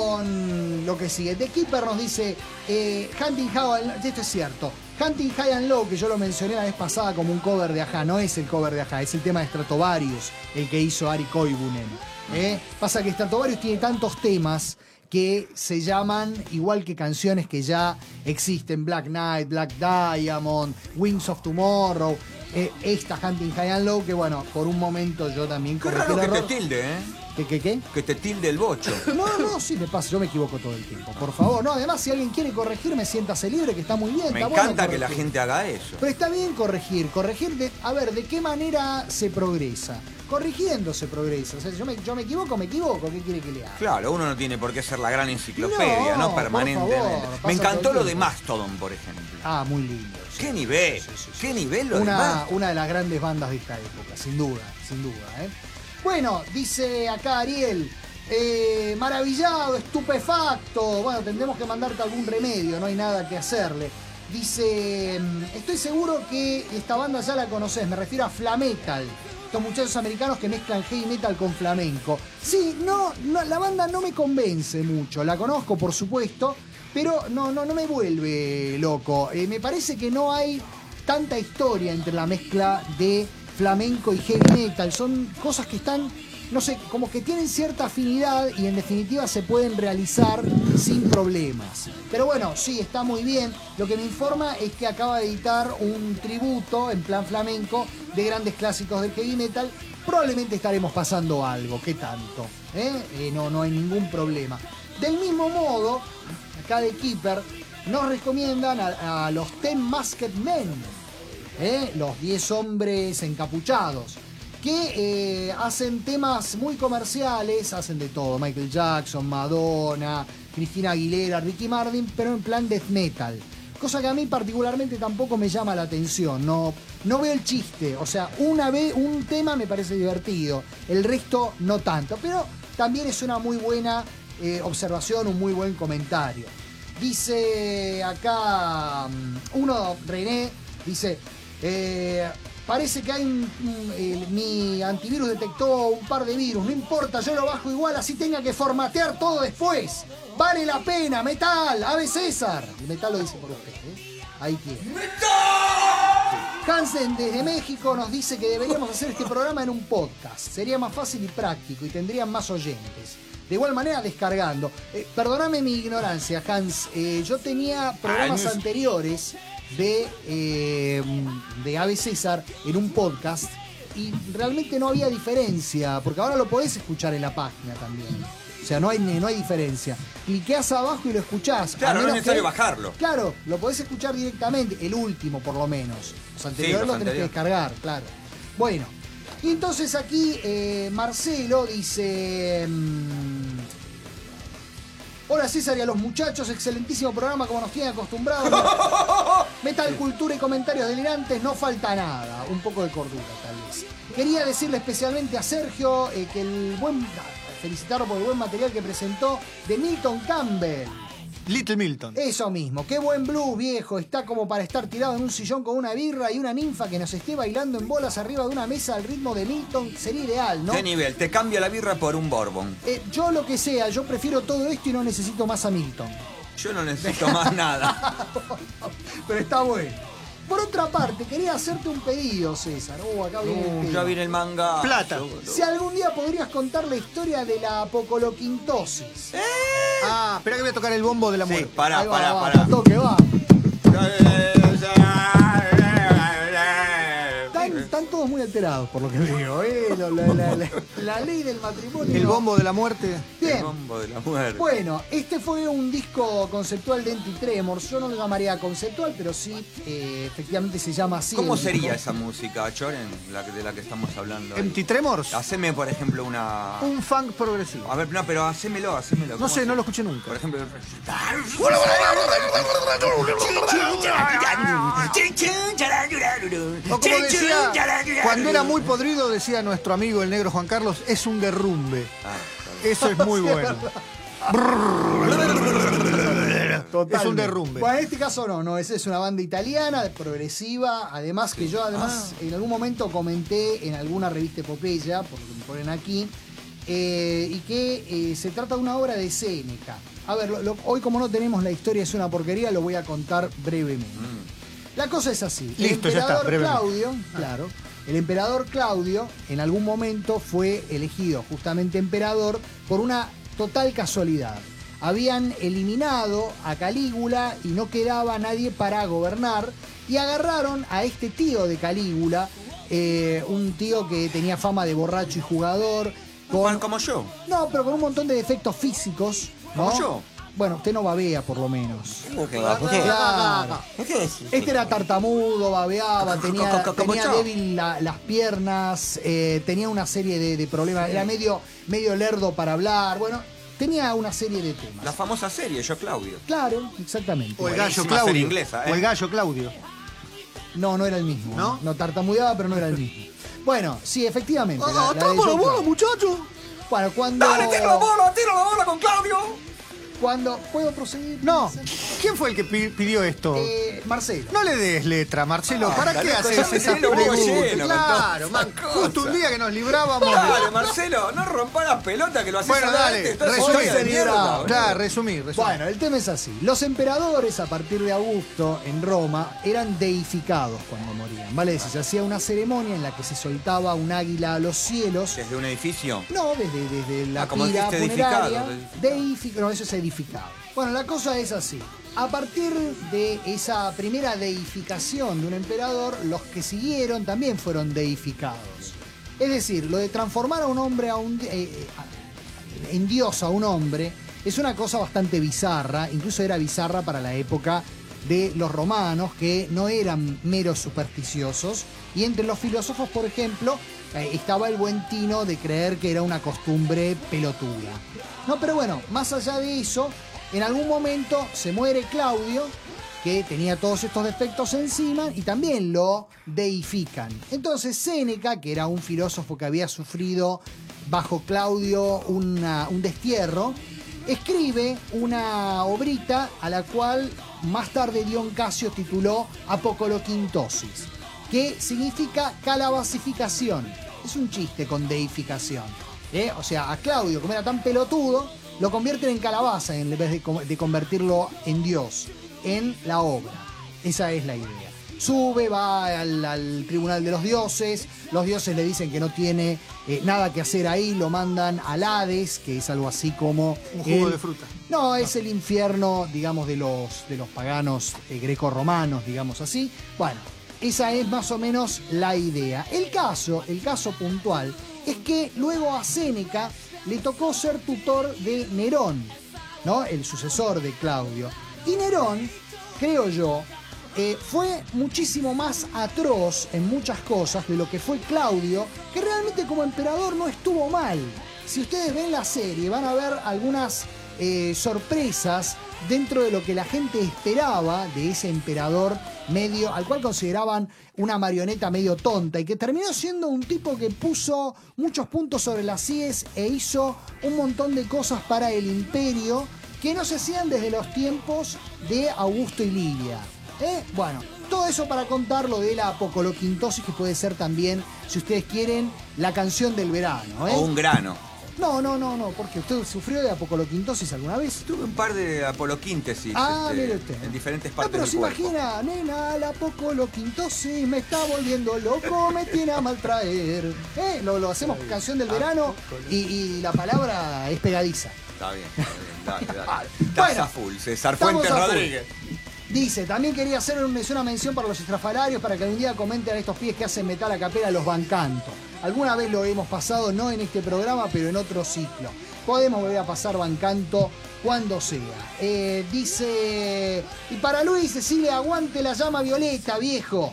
con lo que sigue. The Keeper nos dice, eh, Hunting High, esto es cierto, Hunting High and Low, que yo lo mencioné la vez pasada como un cover de Ajá, no es el cover de Ajá, es el tema de Stratovarius, el que hizo Ari Koivunen. ¿eh? Pasa que Stratovarius tiene tantos temas que se llaman igual que canciones que ya existen, Black Knight, Black Diamond, Wings of Tomorrow, eh, esta Hunting High and Low, que bueno, por un momento yo también Qué cometí raro el que te error. tilde, ¿eh? ¿Qué, qué, qué? Que te tilde el bocho. No, no, sí me pasa, yo me equivoco todo el tiempo, por favor. No, además, si alguien quiere corregirme, siéntase libre, que está muy bien. Me está bueno encanta que la corregir. gente haga eso. Pero está bien corregir, corregir de, a ver, ¿de qué manera se progresa? Corrigiendo se progresa. O sea, si yo me, yo me equivoco, me equivoco, ¿qué quiere que le haga? Claro, uno no tiene por qué ser la gran enciclopedia, No, ¿no? por Permanentemente. favor, pasa Me encantó todo el lo de tiempo. Mastodon, por ejemplo. Ah, muy lindo. sí. ¿Qué nivel? Sí, sí, sí. ¿Qué nivel lo de Una, Mastodon? una de las grandes bandas de esta época, sin duda, sin duda. ¿eh? Bueno, dice acá Ariel, eh, maravillado, estupefacto. Bueno, tendremos que mandarte algún remedio, no hay nada que hacerle. Dice, estoy seguro que esta banda ya la conoces, me refiero a Flametal. Estos muchachos americanos que mezclan heavy metal con flamenco. Sí, no, no, la banda no me convence mucho. La conozco, por supuesto, pero no, no, no me vuelve loco. Eh, me parece que no hay tanta historia entre la mezcla de flamenco y heavy metal. Son cosas que están no sé, como que tienen cierta afinidad y en definitiva se pueden realizar sin problemas. Pero bueno, sí, está muy bien. Lo que me informa es que acaba de editar un tributo en plan flamenco de grandes clásicos del heavy metal. Probablemente estaremos pasando algo, ¿qué tanto? ¿Eh? Eh, no, no hay ningún problema. Del mismo modo, acá de Keeper nos recomiendan a, a los Ten Masked Men, ¿eh? Los diez hombres encapuchados, que eh, hacen temas muy comerciales, hacen de todo, Michael Jackson, Madonna, Cristina Aguilera, Ricky Martin, pero en plan death metal. Cosa que a mí particularmente tampoco me llama la atención, no, no veo el chiste, o sea, una vez un tema me parece divertido, el resto no tanto, pero también es una muy buena eh, observación, un muy buen comentario. Dice acá uno, René, dice, eh, parece que hay un, un, el, mi antivirus detectó un par de virus, no importa, yo lo bajo igual, así tenga que formatear todo después. Vale la pena, Metal, Ave César. El Metal lo dice por usted, ¿eh? Ahí tiene. Hansen desde México nos dice que deberíamos hacer este programa en un podcast. Sería más fácil y práctico y tendrían más oyentes. De igual manera, descargando. Eh, perdóname mi ignorancia, Hans. Eh, yo tenía programas Ay, no es... anteriores de, eh, de Ave César en un podcast y realmente no había diferencia, porque ahora lo podés escuchar en la página también. O sea, no hay, no hay diferencia. Cliqueás abajo y lo escuchás. Claro, no es necesario que, bajarlo. Claro, lo podés escuchar directamente. El último, por lo menos. Los anteriores Sí, los lo tenés anteriores. que descargar, claro. Bueno, y entonces aquí eh, Marcelo dice... Mmm, hola César y a los muchachos, excelentísimo programa como nos tienen acostumbrados. Metal, cultura y comentarios delirantes, no falta nada. Un poco de cordura, tal vez. Quería decirle especialmente a Sergio eh, que el buen... felicitarlo por el buen material que presentó de Milton Campbell. Little Milton. Eso mismo, qué buen blues, viejo. Está como para estar tirado en un sillón con una birra y una ninfa que nos esté bailando en bolas arriba de una mesa al ritmo de Milton. Sería ideal, ¿no? ¿Qué nivel? Te cambia la birra por un bourbon. Eh, yo lo que sea, yo prefiero todo esto y no necesito más a Milton. Yo no necesito más nada. Pero está bueno. Por otra parte, quería hacerte un pedido, César. Uh, acá viene el Uh, tema. ya viene el manga. Plata. Si algún día podrías contar la historia de la apocoloquintosis. Ah, espera que voy a tocar el bombo de la Sí, muerte. pará, Ahí va, pará, va, pará. a toque, va. Están, están todos muy alterados, por lo que veo, ¿eh? La, la- la- la- la ley del matrimonio. El bombo de la muerte. Bien. El bombo de la muerte. Bueno, este fue un disco conceptual de Empty Tremors. Yo no lo llamaría conceptual, pero sí, eh, efectivamente se llama así. ¿Cómo el disco. sería esa música, Choren, la que- de la que estamos hablando? ahí? Empty Tremors. Haceme, por ejemplo, una... Un funk progresivo. A ver, no, pero hacémelo, hacémelo. No ¿Cómo sé, hace? no lo escuché nunca. Por ejemplo... O como decía, cuando era muy podrido, decía nuestro amigo el negro Juan Carlos, es un derrumbe. Ah, Eso es muy bueno. Totalmente. Es un derrumbe. Bueno, en este caso no, no, esa es una banda italiana, progresiva, además que yo además Ah. en algún momento comenté en alguna revista epopeya, por lo que me ponen aquí, eh, y que eh, se trata de una obra de Séneca. A ver, lo- lo- hoy como no tenemos la historia es una porquería, lo voy a contar brevemente. La cosa es así. Listo, el ya está, emperador brevemente. Claudio, claro, el emperador Claudio en algún momento fue elegido justamente emperador por una total casualidad. Habían eliminado a Calígula y no quedaba nadie para gobernar y agarraron a este tío de Calígula, eh, un tío que tenía fama de borracho y jugador, con, Como yo. no, pero con un montón de defectos físicos, ¿no? Como yo. Bueno, usted no babea por lo menos. ¿Por qué? Claro. ¿Por qué decís? Este era tartamudo, babeaba, tenía, co- co- como tenía yo. débil la- las piernas, eh, tenía una serie de, de problemas, era medio, medio lerdo para hablar, bueno, tenía una serie de temas. La famosa serie, Yo Claudio. Claro, exactamente. O el gallo Buenísima Claudio. serie inglesa, ¿eh? O el gallo Claudio. No, no era el mismo. ¿No? No tartamudeaba, pero no era el mismo. Bueno, sí, efectivamente. Ah, la- la de ¡Atrapa la Joe bola, Clark. muchacho! Bueno, cuando... ¡Dale, tira la bola, tira la bola con Claudio! Cuando... ¿Puedo proseguir? No. ¿Qué ¿Quién fue el que pi- pidió esto? Eh, Marcelo. No le des letra, Marcelo. ¿Para Anda, qué loco, haces dame esas tener los huevos preguntas? llenos con Claro, todas man, esas justo un cosas. día que nos librábamos. Dale, Marcelo, no rompa las pelotas que lo haces Bueno, hablar dale, antes, toda esa resumí. historia de mierda, boludo. Claro, resumí, resumí. Bueno, el tema es así. Los emperadores, a partir de Augusto, en Roma, eran deificados cuando morían. ¿Vale? Es decir, se hacía una ceremonia en la que se soltaba un águila a los cielos. ¿Desde un edificio? No, desde, desde la Ah, como pira dijiste, funeraria. edificado, Deific- no, eso es edificado. Bueno, la cosa es así. A partir de esa primera deificación de un emperador, los que siguieron también fueron deificados. Es decir, lo de transformar a un hombre a un, eh, eh, en dios a un hombre es una cosa bastante bizarra, incluso era bizarra para la época de los romanos, que no eran meros supersticiosos, y entre los filósofos, por ejemplo, eh, estaba el buen tino de creer que era una costumbre pelotuda. No, pero bueno, más allá de eso, en algún momento se muere Claudio, que tenía todos estos defectos encima, y también lo deifican. Entonces Séneca, que era un filósofo que había sufrido bajo Claudio una- un destierro, escribe una obrita a la cual más tarde Dion Casio tituló Apocoloquintosis, que significa calabacificación. Es un chiste con deificación. ¿eh? O sea, a Claudio, como era tan pelotudo, lo convierten en calabaza en vez de, co- de convertirlo en Dios, en la obra. Esa es la idea. Sube, va al, al tribunal de los dioses, los dioses le dicen que no tiene eh, nada que hacer ahí, lo mandan al Hades, que es algo así como... Un jugo el- de fruta. No, es el infierno, digamos, de los, de los paganos eh, grecorromanos, digamos así. Bueno, esa es más o menos la idea. El caso, el caso puntual, es que luego a Séneca le tocó ser tutor de Nerón, ¿no? El sucesor de Claudio. Y Nerón, creo yo, eh, fue muchísimo más atroz en muchas cosas de lo que fue Claudio, que realmente como emperador no estuvo mal. Si ustedes ven la serie, van a ver algunas eh, sorpresas dentro de lo que la gente esperaba de ese emperador medio, al cual consideraban una marioneta medio tonta, y que terminó siendo un tipo que puso muchos puntos sobre las íes e hizo un montón de cosas para el imperio que no se hacían desde los tiempos de Augusto y Lilia. ¿eh? Bueno, todo eso para contar lo de la apocoloquintosis, que puede ser también, si ustedes quieren, la canción del verano. ¿eh? O un grano. No, no, no, no, porque usted sufrió de apocoloquintosis alguna vez. Tuve un par de apoloquíntesis Ah, este, mire usted. en diferentes No, partes pero del se cuerpo. imagina, nena, la apocoloquintosis me está volviendo loco, me tiene a maltraer. ¿Eh? Lo, lo hacemos canción del verano y, y la palabra es pegadiza. Está bien, está bien, dale, dale. Bueno, Estás a full, César estamos Fuentes a full. Rodríguez. Dice, también quería hacer un- una mención para los estrafalarios, para que algún día comenten a estos pies que hacen metal a capela los Bancanto. Alguna vez lo hemos pasado, no en este programa, pero en otro ciclo. Podemos volver a pasar Bancanto cuando sea. Eh, dice, y para Luis, Cecilia, aguante la llama violeta, viejo.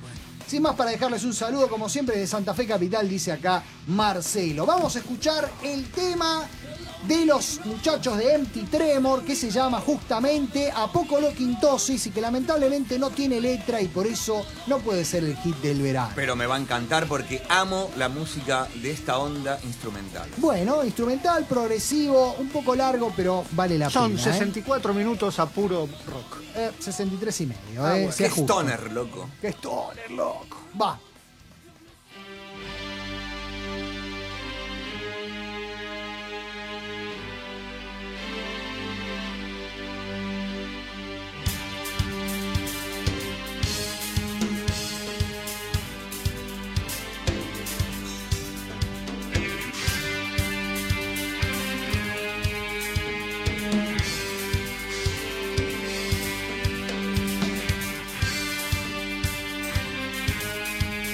Sin más, para dejarles un saludo, como siempre, de Santa Fe Capital, dice acá Marcelo. Vamos a escuchar el tema de los muchachos de Empty Tremor, que se llama justamente Apocoloquintosis, y que lamentablemente no tiene letra y por eso no puede ser el hit del verano. Pero me va a encantar porque amo la música de esta onda instrumental. Bueno, instrumental, progresivo, un poco largo, pero vale la Son pena. ¿eh? sesenta y cuatro minutos a puro rock. Eh, sesenta y tres y medio. Ah, eh, bueno. se Qué ajusta. stoner, loco. Qué stoner, loco. Va. Thank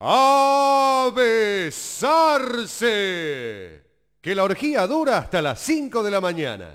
¡A besarse! Que la orgía dura hasta las cinco de la mañana.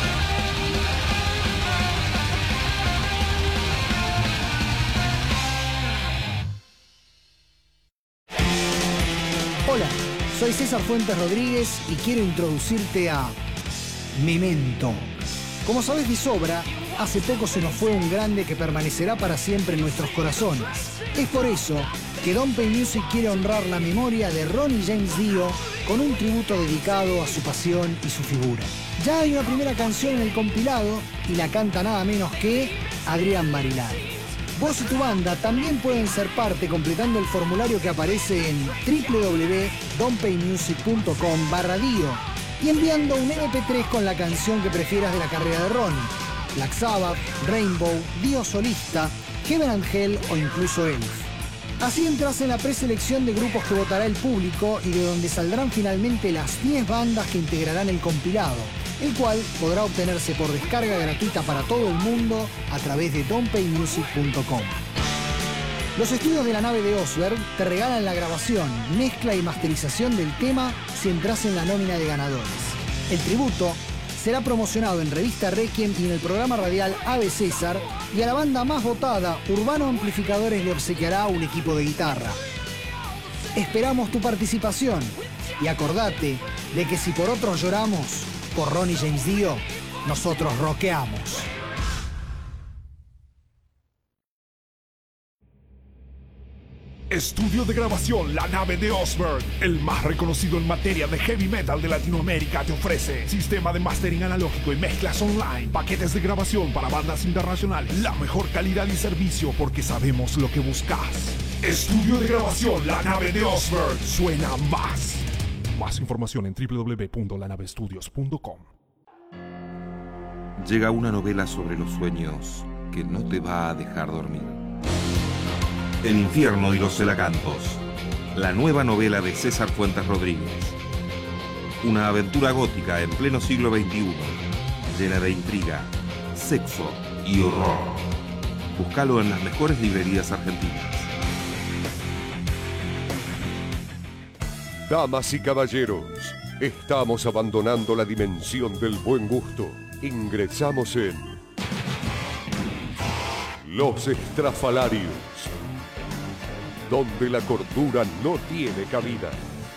Hola, soy César Fuentes Rodríguez y quiero introducirte a Memento. Como sabes de sobra, hace poco se nos fue un grande que permanecerá para siempre en nuestros corazones. Es por eso que Don't Pay Music quiere honrar la memoria de Ronnie James Dio con un tributo dedicado a su pasión y su figura. Ya hay una primera canción en el compilado y la canta nada menos que Adrián Barilari. Vos y tu banda también pueden ser parte completando el formulario que aparece en w w w punto don't pay music punto com barra Dio y enviando un eme pe tres con la canción que prefieras de la carrera de Ronnie. Black Sabbath, Rainbow, Dio solista, Heaven and Hell o incluso Elf. Así entras en la preselección de grupos que votará el público y de donde saldrán finalmente las diez bandas que integrarán el compilado, el cual podrá obtenerse por descarga gratuita para todo el mundo a través de don't pay music punto com. Los estudios de la nave de Osberg te regalan la grabación, mezcla y masterización del tema si entras en la nómina de ganadores. El tributo será promocionado en Revista Requiem y en el programa radial Ave César, y a la banda más votada, Urbano Amplificadores, le obsequiará un equipo de guitarra. Esperamos tu participación y acordate de que si por otros lloramos, por Ronnie James Dio, nosotros rockeamos. Estudio de grabación La Nave de Osberg, el más reconocido en materia de heavy metal de Latinoamérica, te ofrece sistema de mastering analógico y mezclas online, paquetes de grabación para bandas internacionales, la mejor calidad y servicio porque sabemos lo que buscas. Estudio de grabación La Nave de Osberg, suena más. Más información en w w w punto la nave estudios punto com. Llega una novela sobre los sueños que no te va a dejar dormir. El infierno y los celacantos, la nueva novela de César Fuentes Rodríguez. Una aventura gótica en pleno siglo veintiuno, llena de intriga, sexo y horror. Búscalo en las mejores librerías argentinas. Damas y caballeros, estamos abandonando la dimensión del buen gusto. Ingresamos en Los Estrafalarios, donde la cordura no tiene cabida.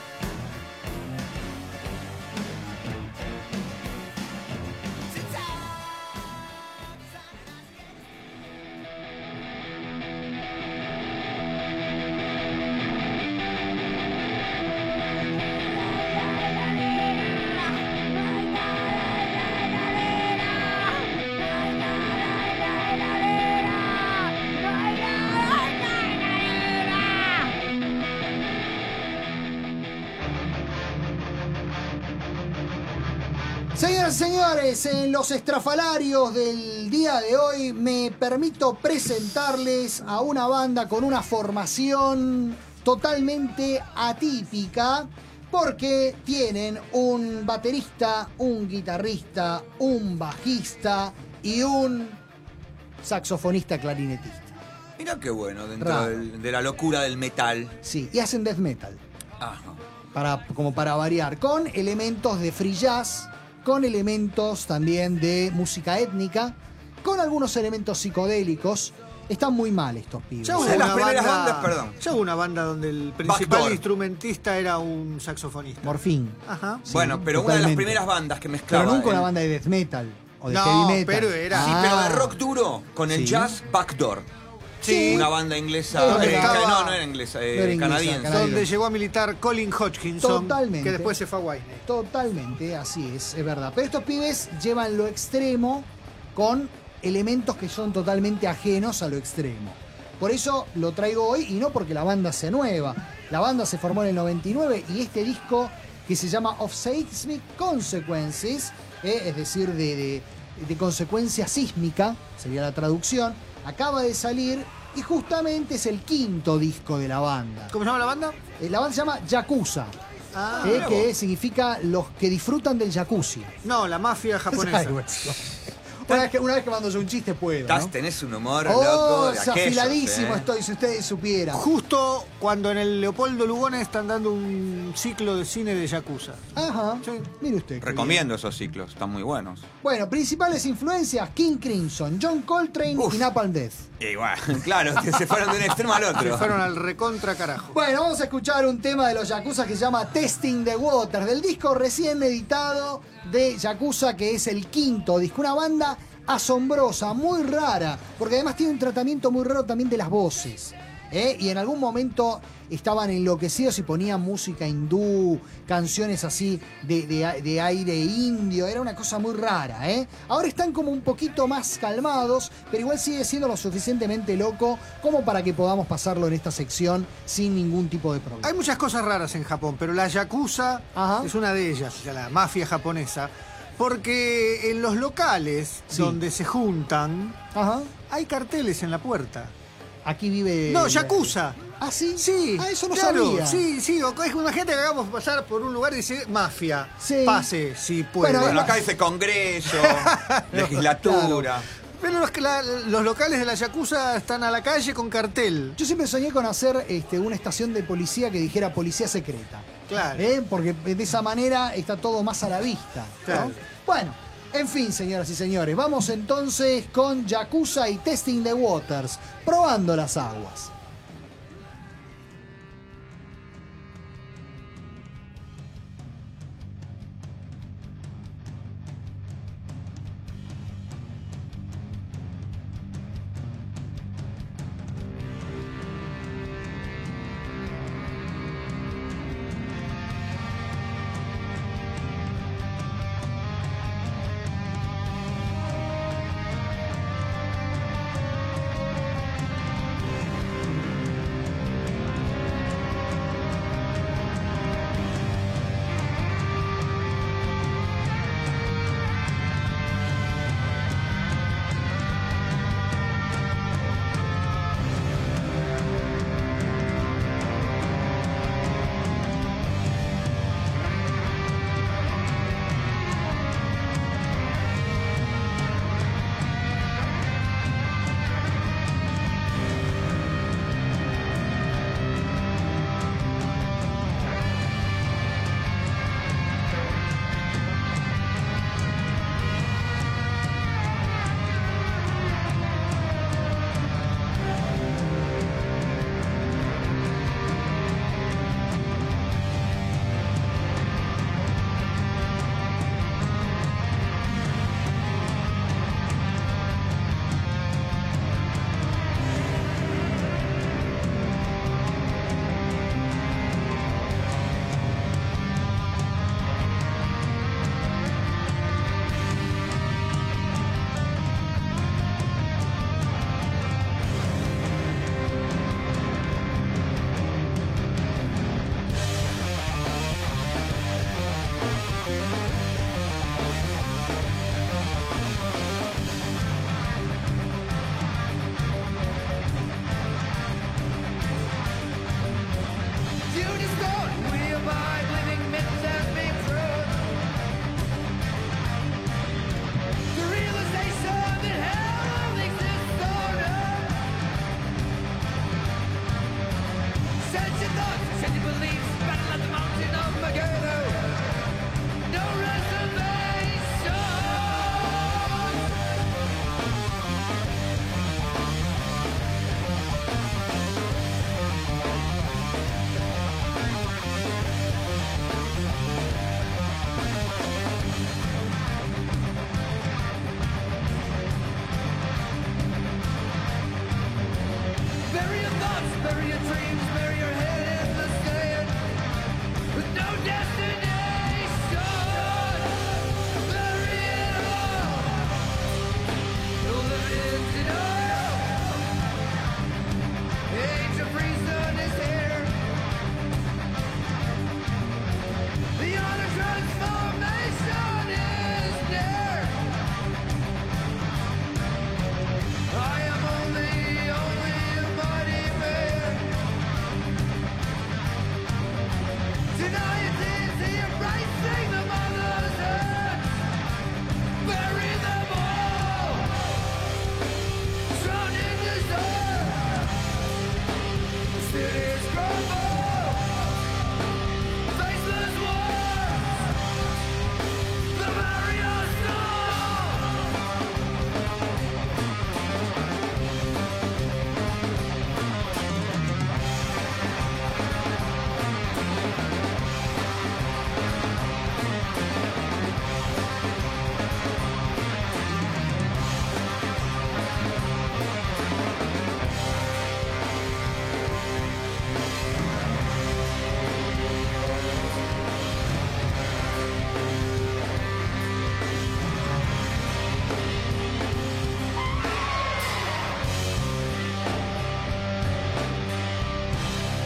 Señoras y señores, en los estrafalarios del día de hoy me permito presentarles a una banda con una formación totalmente atípica porque tienen un baterista, un guitarrista, un bajista y un saxofonista clarinetista. Mirá qué bueno, dentro Raro. del- de la locura del metal. Sí, y hacen death metal, Ajá. para, como para variar, con elementos de free jazz, con elementos también de música étnica, con algunos elementos psicodélicos. Están muy mal estos pibes. Ya hubo De las una primeras banda- bandas, perdón. Ya hubo una banda donde el principal Backdoor. instrumentista era un saxofonista. Morfín. Ajá. Sí, Bueno, pero una de las totalmente. primeras bandas que Pero mezclaba. nunca una el- banda de death metal o de No, heavy metal. pero era- Sí, Ah. pero de rock duro, con el Sí. jazz Backdoor. Sí. Una banda inglesa. Es eh, verdad. ca- no, no era inglesa, eh, No era inglesa, canadiense. canadiense. Donde llegó a militar Colin Hodgkinson, Totalmente. que después se fue a Whitney. Totalmente, así es, es verdad. Pero estos pibes llevan lo extremo con elementos que son totalmente ajenos a lo extremo. Por eso lo traigo hoy y no porque la banda sea nueva. La banda se formó en el noventa y nueve y este disco que se llama Of Seismic Consequences, eh, es decir, de, de, de consecuencia sísmica, sería la traducción, acaba de salir y justamente es el quinto disco de la banda. ¿Cómo se llama la banda? Eh, La banda se llama Yakuza, Ah, eh, mirá que vos. significa los que disfrutan del jacuzzi. no, la mafia japonesa. Algo así. Una vez que, una vez que mando yo un chiste puedo, Estás, ¿no? tenés un humor, Oh, loco, de aquellos, afiladísimo ¿eh? estoy, si ustedes supieran. Justo cuando en el Leopoldo Lugones están dando un ciclo de cine de Yakuza. Ajá, Sí. mire usted. qué Recomiendo esos ciclos, están muy buenos. bien. Bueno, principales influencias, King Crimson, John Coltrane Uf. y Napalm Death. Y bueno, claro, que se fueron de un extremo al Se otro. fueron al recontra carajo. Bueno, vamos a escuchar un tema de los Yakuza que se llama Testing the Waters, del disco recién editado de Yakuza, que es el quinto disco. Una banda asombrosa, muy rara, porque además tiene un tratamiento muy raro también de las voces. ¿eh? Y en algún momento estaban enloquecidos y ponían música hindú, canciones así de, de- de aire indio, era una cosa muy rara. ¿eh? Ahora están como un poquito más calmados, pero igual sigue siendo lo suficientemente loco como para que podamos pasarlo en esta sección sin ningún tipo de problema. Hay muchas cosas raras en Japón, pero la Yakuza Ajá. es una de ellas, o sea, la mafia japonesa, porque en los locales Sí. donde se juntan Ajá. hay carteles en la puerta. Aquí vive... No, Yakuza. ¿Ah, sí? Sí, Ah, eso no claro, sabía. Sí, sí, o- es una gente que hagamos pasar por un lugar y dice mafia. Sí. Pase, si puede. Bueno, Bueno, acá dice Congreso, legislatura. Pero los, la- los locales de la Yakuza están a la calle con cartel. Yo siempre soñé con hacer este, una estación de policía que dijera policía secreta. Claro. ¿Eh? Porque de esa manera está todo más a la vista. ¿no? Claro. Bueno, en fin, señoras y señores, vamos entonces con Yakuza y Testing the Waters, probando las aguas.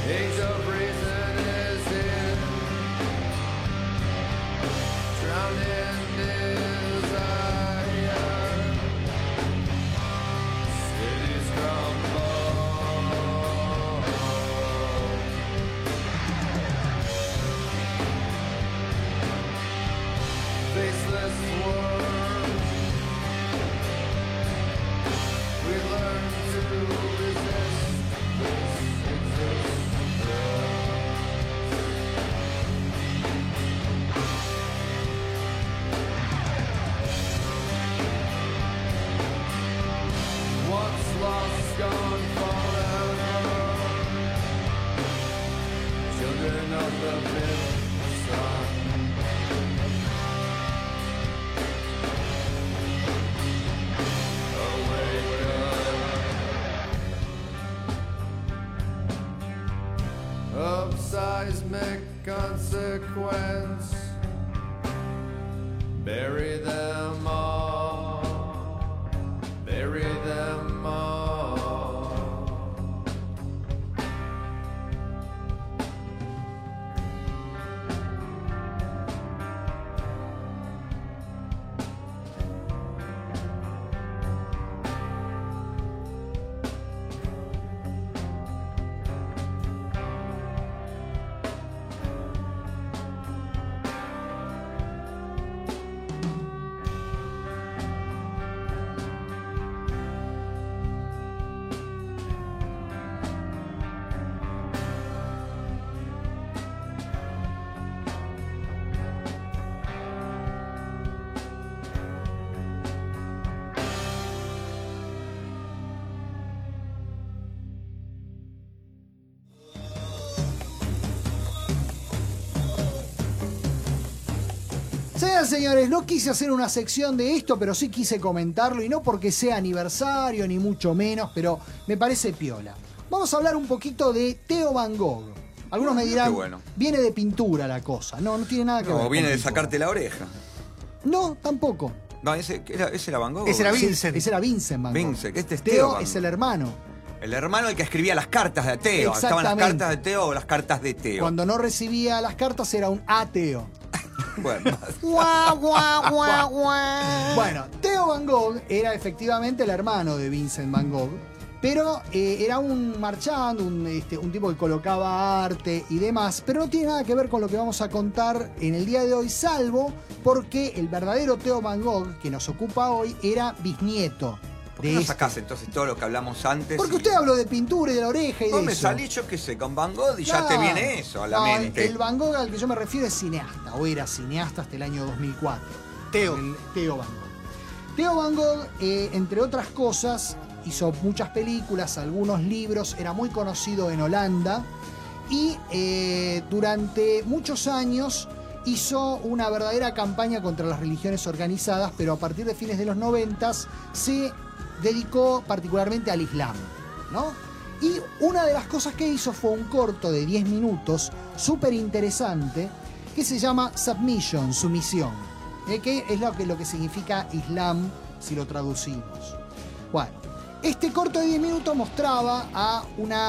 Age of reason is in, drowned in desire. Cities crumble, faceless worms. We learn to resist this existence. Once lost, gone forever. Children of the fifth sun. Of seismic consequence, bury them all, bury them all. Señoras y señores, no quise hacer una sección de esto, pero sí quise comentarlo, y no porque sea aniversario, ni mucho menos, pero me parece piola. Vamos a hablar un poquito de Theo Van Gogh. Algunos me dirán, Qué bueno. viene de pintura la cosa. No, no tiene nada que ver. No, con viene de pintura. sacarte la oreja. No, tampoco. No, ese era, ese era Van Gogh. Ese era Sí, Vincent. ese era Vincent Van Gogh. Vincent, este es Theo Theo Van es Gogh. el hermano. El hermano, el que escribía las cartas de Theo. Estaban las Exactamente. cartas de Theo o las cartas de Theo. Cuando no recibía las cartas era un ateo. Bueno, Guau, guau, guau, guau. Bueno, Theo Van Gogh era efectivamente el hermano de Vincent Van Gogh, pero eh, era un marchand, un, este, un tipo que colocaba arte y demás, pero no tiene nada que ver con lo que vamos a contar en el día de hoy, salvo porque el verdadero Theo Van Gogh que nos ocupa hoy era bisnieto ¿por de qué no este. sacás entonces todo lo que hablamos antes? Porque y- usted habló de pintura y de la oreja y No de me eso. salí, yo qué sé, con Van Gogh y ya No, te viene eso a la no, mente. El Van Gogh al que yo me refiero es cineasta, o era cineasta hasta el año dos mil cuatro. Theo. El Theo Van Gogh. Theo Van Gogh, eh, entre otras cosas, hizo muchas películas, algunos libros, era muy conocido en Holanda y eh, durante muchos años hizo una verdadera campaña contra las religiones organizadas, pero a partir de fines de los noventas se dedicó particularmente al Islam, ¿no? Y una de las cosas que hizo fue un corto de diez minutos, súper interesante, que se llama Submission, sumisión, ¿eh? Que es lo que, lo que significa Islam si lo traducimos. Bueno, este corto de diez minutos mostraba a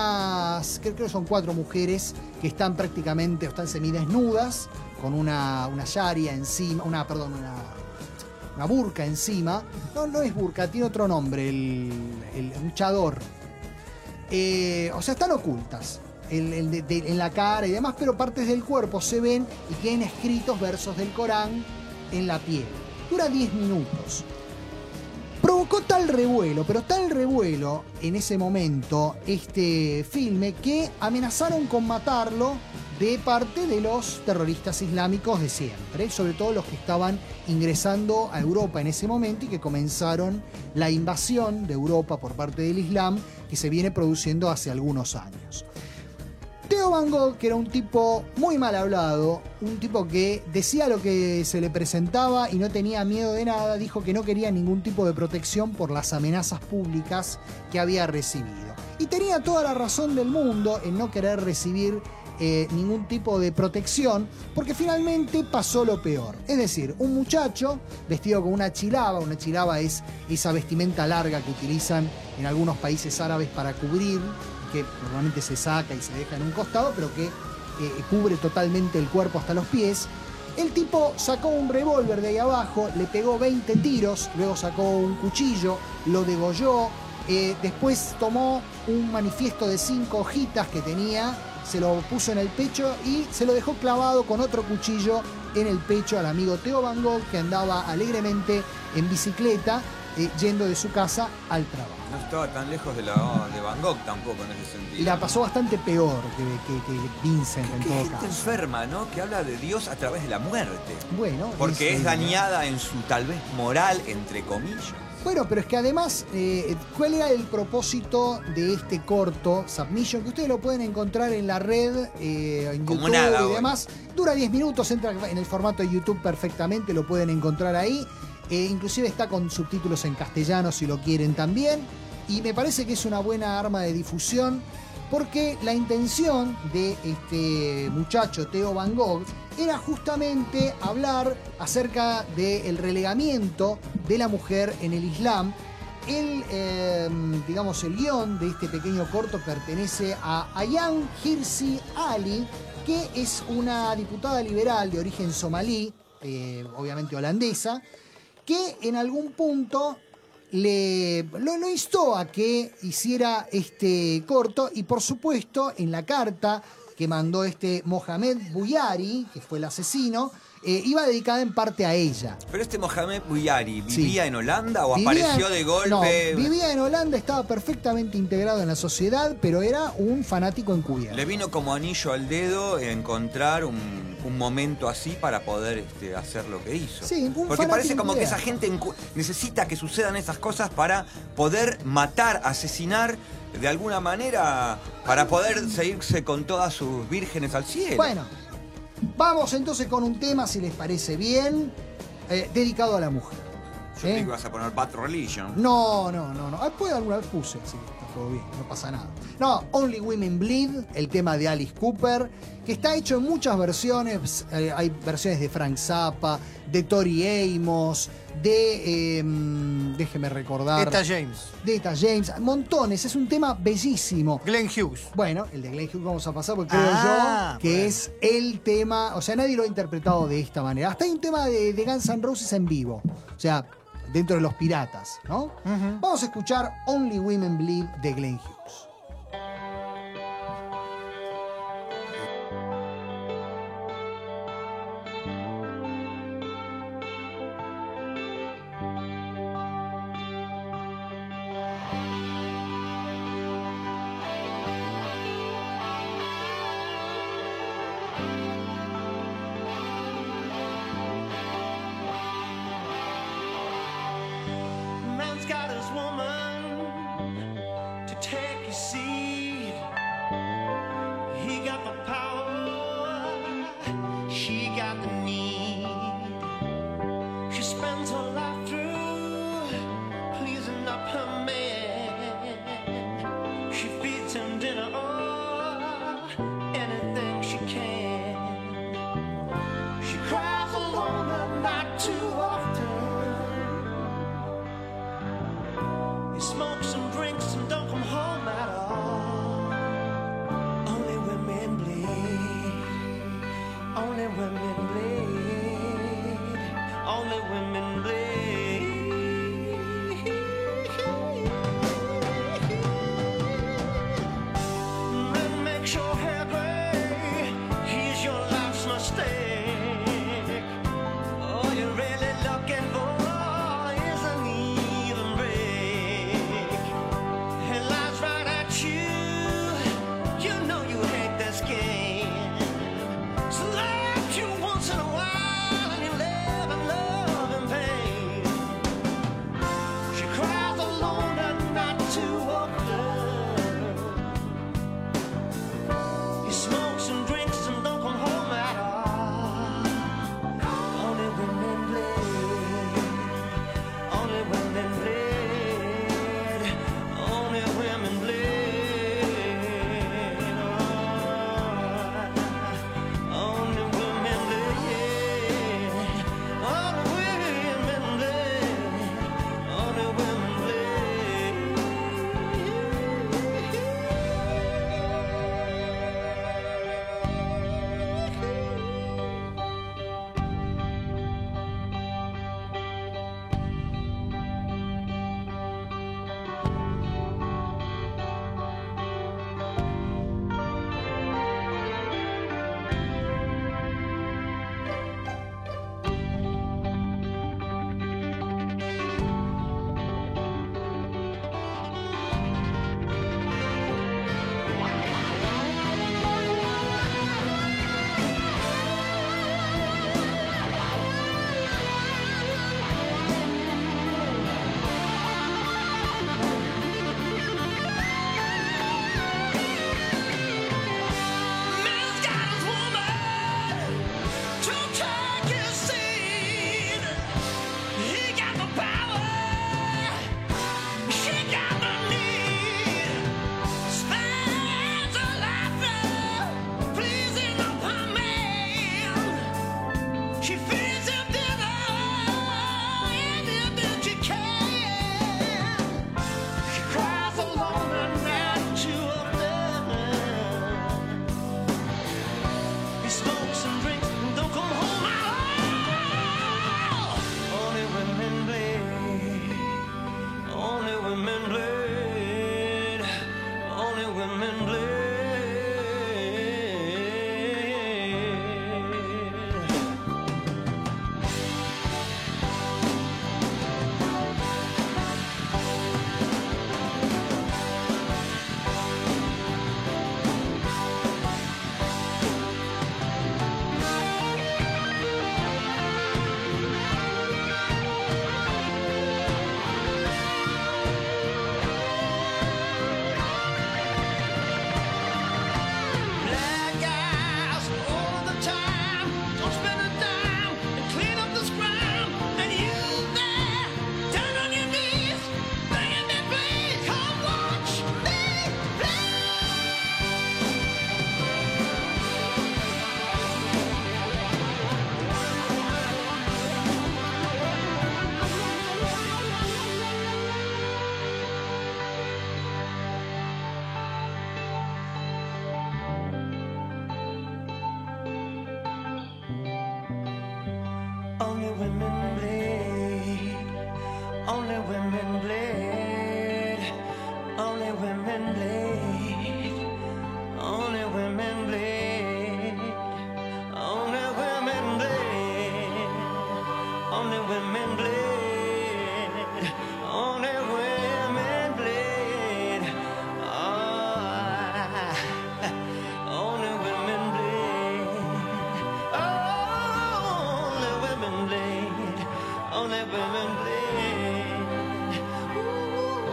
unas, creo que son cuatro mujeres que están prácticamente, o están semidesnudas, con una, una sharia encima, una, perdón, una... una burka encima. No, no es burka, tiene otro nombre, el, el un chador. Eh, o sea, están ocultas el, el de- de- en la cara y demás, pero partes del cuerpo se ven y tienen escritos versos del Corán en la piel. Dura diez minutos. Provocó tal revuelo, pero tal revuelo en ese momento, este filme, que amenazaron con matarlo de parte de los terroristas islámicos de siempre, sobre todo los que estaban ingresando a Europa en ese momento y que comenzaron la invasión de Europa por parte del Islam que se viene produciendo hace algunos años. Theo Van Gogh, que era un tipo muy mal hablado, un tipo que decía lo que se le presentaba y no tenía miedo de nada, dijo que no quería ningún tipo de protección por las amenazas públicas que había recibido. Y tenía toda la razón del mundo en no querer recibir eh, ningún tipo de protección, porque finalmente pasó lo peor. Es decir, un muchacho vestido con una chilaba, una chilaba es esa vestimenta larga que utilizan en algunos países árabes para cubrir que normalmente se saca y se deja en un costado, pero que eh, cubre totalmente el cuerpo hasta los pies. El tipo sacó un revólver de ahí abajo, le pegó veinte tiros, luego sacó un cuchillo, lo degolló, eh, después tomó un manifiesto de cinco hojitas que tenía, se lo puso en el pecho y se lo dejó clavado con otro cuchillo en el pecho al amigo Theo Van Gogh, que andaba alegremente en bicicleta eh, yendo de su casa al trabajo. No estaba tan lejos de, la, de Van Gogh tampoco en ese sentido. Y la pasó bastante peor que, que, que Vincent en Qué todo gente caso. enferma, ¿no? Que habla de Dios a través de la muerte. Bueno, Porque es eh, dañada en su tal vez moral, entre comillas. Bueno, pero es que además, eh, ¿cuál era el propósito de este corto, Submission? Que ustedes lo pueden encontrar en la red, eh, en Como YouTube nada, y bueno. demás. Dura diez minutos, entra en el formato de YouTube perfectamente, lo pueden encontrar ahí. Eh, inclusive está con subtítulos en castellano si lo quieren también. Y me parece que es una buena arma de difusión porque la intención de este muchacho, Theo Van Gogh, era justamente hablar acerca del relegamiento de la mujer en el Islam. El, eh, digamos, el guión de este pequeño corto pertenece a Ayaan Hirsi Ali, que es una diputada liberal de origen somalí, eh, obviamente holandesa, que en algún punto le, lo, lo instó a que hiciera este corto y por supuesto en la carta que mandó este Mohamed Bouiari, que fue el asesino, eh, iba dedicada en parte a ella. Pero este Mohamed Bouiari, ¿vivía Sí. en Holanda o Vivía- apareció de golpe? No, vivía en Holanda, estaba perfectamente integrado en la sociedad, pero era un fanático encubierto. Le vino como anillo al dedo encontrar un, un momento así para poder este, hacer lo que hizo. Sí, un Porque fanático parece como que esa encubierto. gente encu- necesita que sucedan esas cosas para poder matar, asesinar de alguna manera, para poder seguirse con todas sus vírgenes al cielo. Bueno, vamos entonces con un tema, si les parece bien, eh, dedicado a la mujer. Yo creí ¿eh? que ibas a poner Bad Religion. No, no, no, no. Ah, puede alguna vez puse, así que está todo bien, no pasa nada. No, Only Women Bleed, el tema de Alice Cooper, que está hecho en muchas versiones. Eh, hay versiones de Frank Zappa, de Tori Amos, de. Eh, déjeme recordar. Etta James, De Etta James, montones. Es un tema bellísimo. Glenn Hughes. Bueno, el de Glenn Hughes vamos a pasar porque creo Ah, yo que bueno. es el tema, o sea, nadie lo ha interpretado de esta manera. Hasta hay un tema de, de Guns N' Roses en vivo, o sea, dentro de los Piratas, ¿no? Vamos a escuchar Only Women Bleed de Glenn Hughes. Man's got his woman to take his seat. He got the power, she got the need. She spends her life through pleasing up her man. She feeds him dinner or anything she can. She cries alone but not too often. He smokes and drinks and don't come home at all. Only women bleed. Only women bleed. Only women bleed. Men make your hair gray. He's your life's mistake. All you're really looking for is an even break. He lies right at you. You know you hate this game. Slaps you once in a while and you live and love in pain. women bleed. Only women bleed. Only women bleed. Only women bleed. Only women bleed. Only women bleed. Only women bleed. Ah, only women bleed. Only women bleed. Only women bleed. Ooh.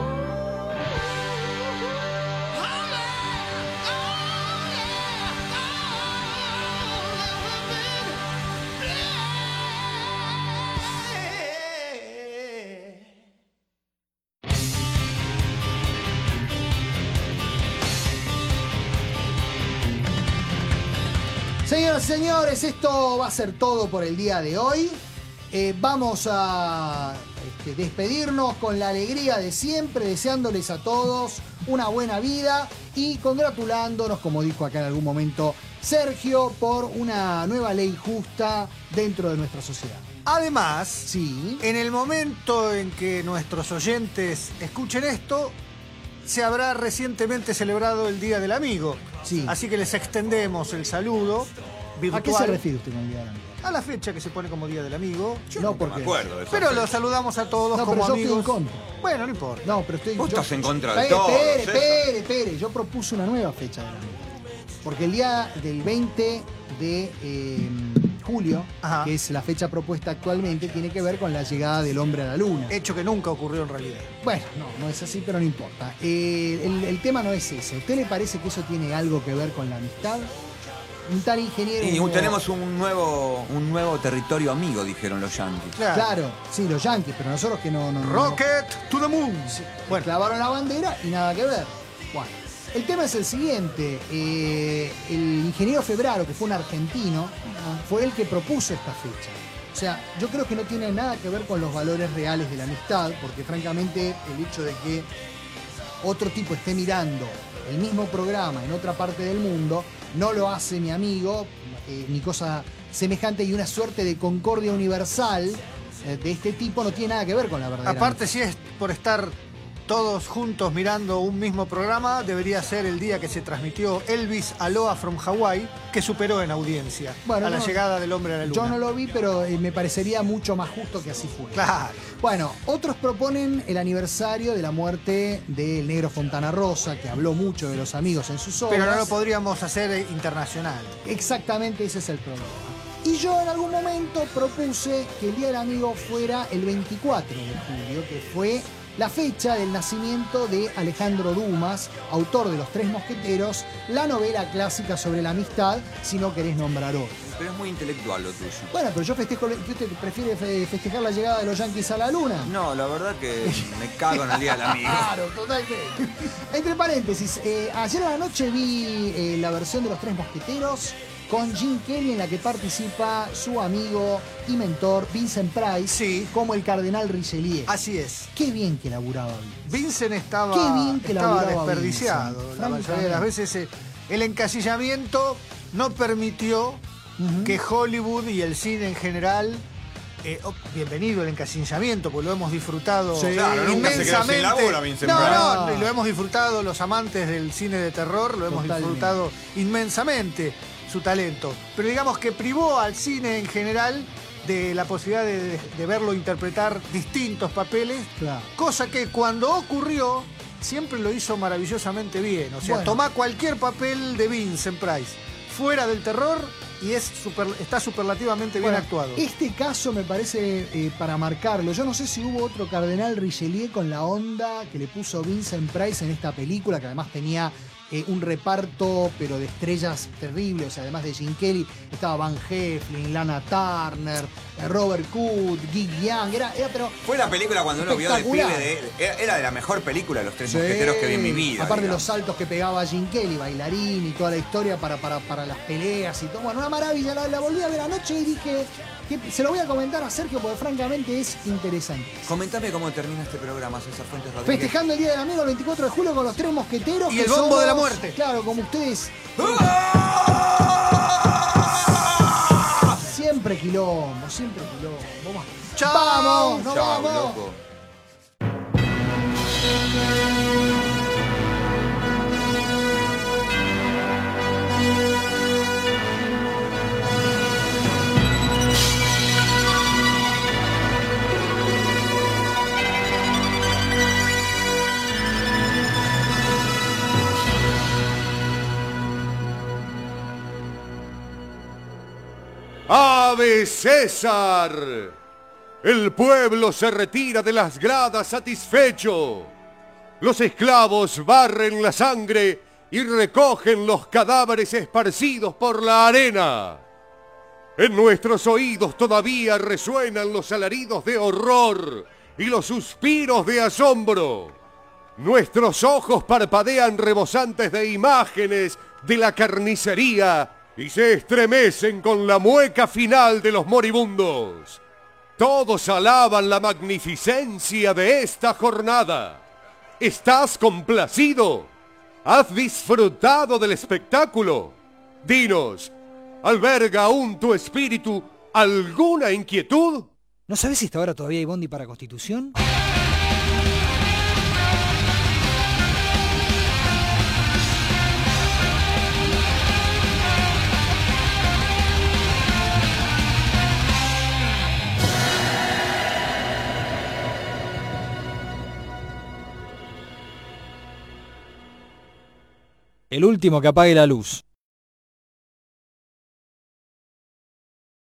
Señoras y señores, esto va a ser todo por el día de hoy. Eh, vamos a este, despedirnos con la alegría de siempre, deseándoles a todos una buena vida y congratulándonos, como dijo acá en algún momento Sergio, por una nueva ley justa dentro de nuestra sociedad. Además, Sí. en el momento en que nuestros oyentes escuchen esto, se habrá recientemente celebrado el Día del Amigo. Sí. Así que les extendemos el saludo virtual. ¿A qué se refiere usted con el Día del Amigo? A la fecha que se pone como Día del Amigo. No, Me porque... acuerdo de eso. Pero los saludamos a todos No, como pero yo estoy amigos. en contra. Bueno, no importa. No, pero estoy... Vos yo- estás en contra de Espere, todo, Espere, César. espere, espere. Yo propuse una nueva fecha del amigo. Porque el día del veinte de eh, julio, Ajá. que es la fecha propuesta actualmente, tiene que ver con la llegada del hombre a la luna. Hecho que nunca ocurrió en realidad. Bueno, no, no es así, pero no importa. Eh, el, el tema no es ese. ¿A usted le parece que eso tiene algo que ver con la amistad? Un tal ingeniero... Y tenemos un nuevo, un nuevo territorio amigo, dijeron los yankees. Claro. Claro, sí, los yankees, pero nosotros que no... no no- Rocket to the moon. Bueno, clavaron la bandera y nada que ver. Bueno, el tema es el siguiente. Eh, el ingeniero Febraro, que fue un argentino, fue el que propuso esta fecha. O sea, yo creo que no tiene nada que ver con los valores reales de la amistad, porque francamente el hecho de que otro tipo esté mirando el mismo programa en otra parte del mundo no lo hace mi amigo, eh, ni cosa semejante, y una suerte de concordia universal eh, de este tipo no tiene nada que ver con la verdad. Aparte, si es por estar todos juntos mirando un mismo programa, debería ser el día que se transmitió Elvis Aloha from Hawaii, que superó en audiencia Bueno, a la no, llegada del hombre a la luna. Yo no lo vi, pero eh, me parecería mucho más justo que así fuera. Claro. Bueno, otros proponen el aniversario de la muerte del negro Fontana Rosa, que habló mucho de los amigos en sus obras. Pero no lo podríamos hacer eh, internacional. Exactamente, ese es el problema. Y yo en algún momento propuse que el Día del Amigo fuera el veinticuatro de julio, que fue la fecha del nacimiento de Alejandro Dumas, autor de Los Tres Mosqueteros, la novela clásica sobre la amistad, si no querés nombrar otro. Pero es muy intelectual lo tuyo. Bueno, pero yo festejo, ¿usted prefiere fe- festejar la llegada de los Yankees a la luna? No, la verdad que me cago en el día del amigo. Claro, totalmente. Entre paréntesis, eh, ayer a la noche vi eh, la versión de Los Tres Mosqueteros con Jim Kelly, en la que participa su amigo y mentor Vincent Price, Sí. como el cardenal Richelieu. Así es. Qué bien que laburaba Vincent. Vincent estaba, Qué bien que estaba laburaba desperdiciado. Vincent, La mayoría de francamente. las veces eh, el encasillamiento no permitió Ujú. que Hollywood y el cine en general... eh, oh, bienvenido el encasillamiento, porque lo hemos disfrutado Sí. Claro, nunca se quedó sin inmensamente. laburo, Vincent no, Price. no, y lo hemos disfrutado los amantes del cine de terror, lo hemos Totalmente. disfrutado inmensamente su talento. Pero digamos que privó al cine en general de la posibilidad de, de- de verlo interpretar distintos papeles, Claro. cosa que cuando ocurrió siempre lo hizo maravillosamente bien. O sea, Bueno. toma cualquier papel de Vincent Price fuera del terror y es super- está superlativamente bien Bueno, actuado. Este caso me parece eh, para marcarlo. Yo no sé si hubo otro cardenal Richelieu con la onda que le puso Vincent Price en esta película, que además tenía eh, un reparto, pero de estrellas terribles. O sea, además de Jim Kelly, estaba Van Heflin, Lana Turner, eh, Robert Hood, Gig Young. Era, era pero Fue la película cuando uno vio de pibe espectacular. de. Era, era de la mejor película de los tres Sí. mosqueteros que vi en mi vida. Aparte de los digamos. saltos que pegaba Jim Kelly, bailarín y toda la historia para, para, para las peleas y todo. Bueno, una maravilla. La, la volví a ver anoche y dije que se lo voy a comentar a Sergio porque francamente es interesante. Comentame cómo termina este programa, César Fuentes Rodríguez. Festejando el Día del Amigo el veinticuatro de julio con los Tres Mosqueteros. Y que el bombo somos, de la muerte. Claro, como ustedes siempre Siempre quilombo, siempre quilombo. Vamos. Chao. Vamos, nos Chau, vamos. loco. ¡Ave César! El pueblo se retira de las gradas satisfecho. Los esclavos barren la sangre y recogen los cadáveres esparcidos por la arena. En nuestros oídos todavía resuenan los alaridos de horror y los suspiros de asombro. Nuestros ojos parpadean rebosantes de imágenes de la carnicería y se estremecen con la mueca final de los moribundos. Todos alaban la magnificencia de esta jornada. ¿Estás complacido? ¿Has disfrutado del espectáculo? Dinos, ¿alberga aún tu espíritu alguna inquietud? ¿No sabes si hasta ahora todavía hay bondi para Constitución? El último que apague la luz.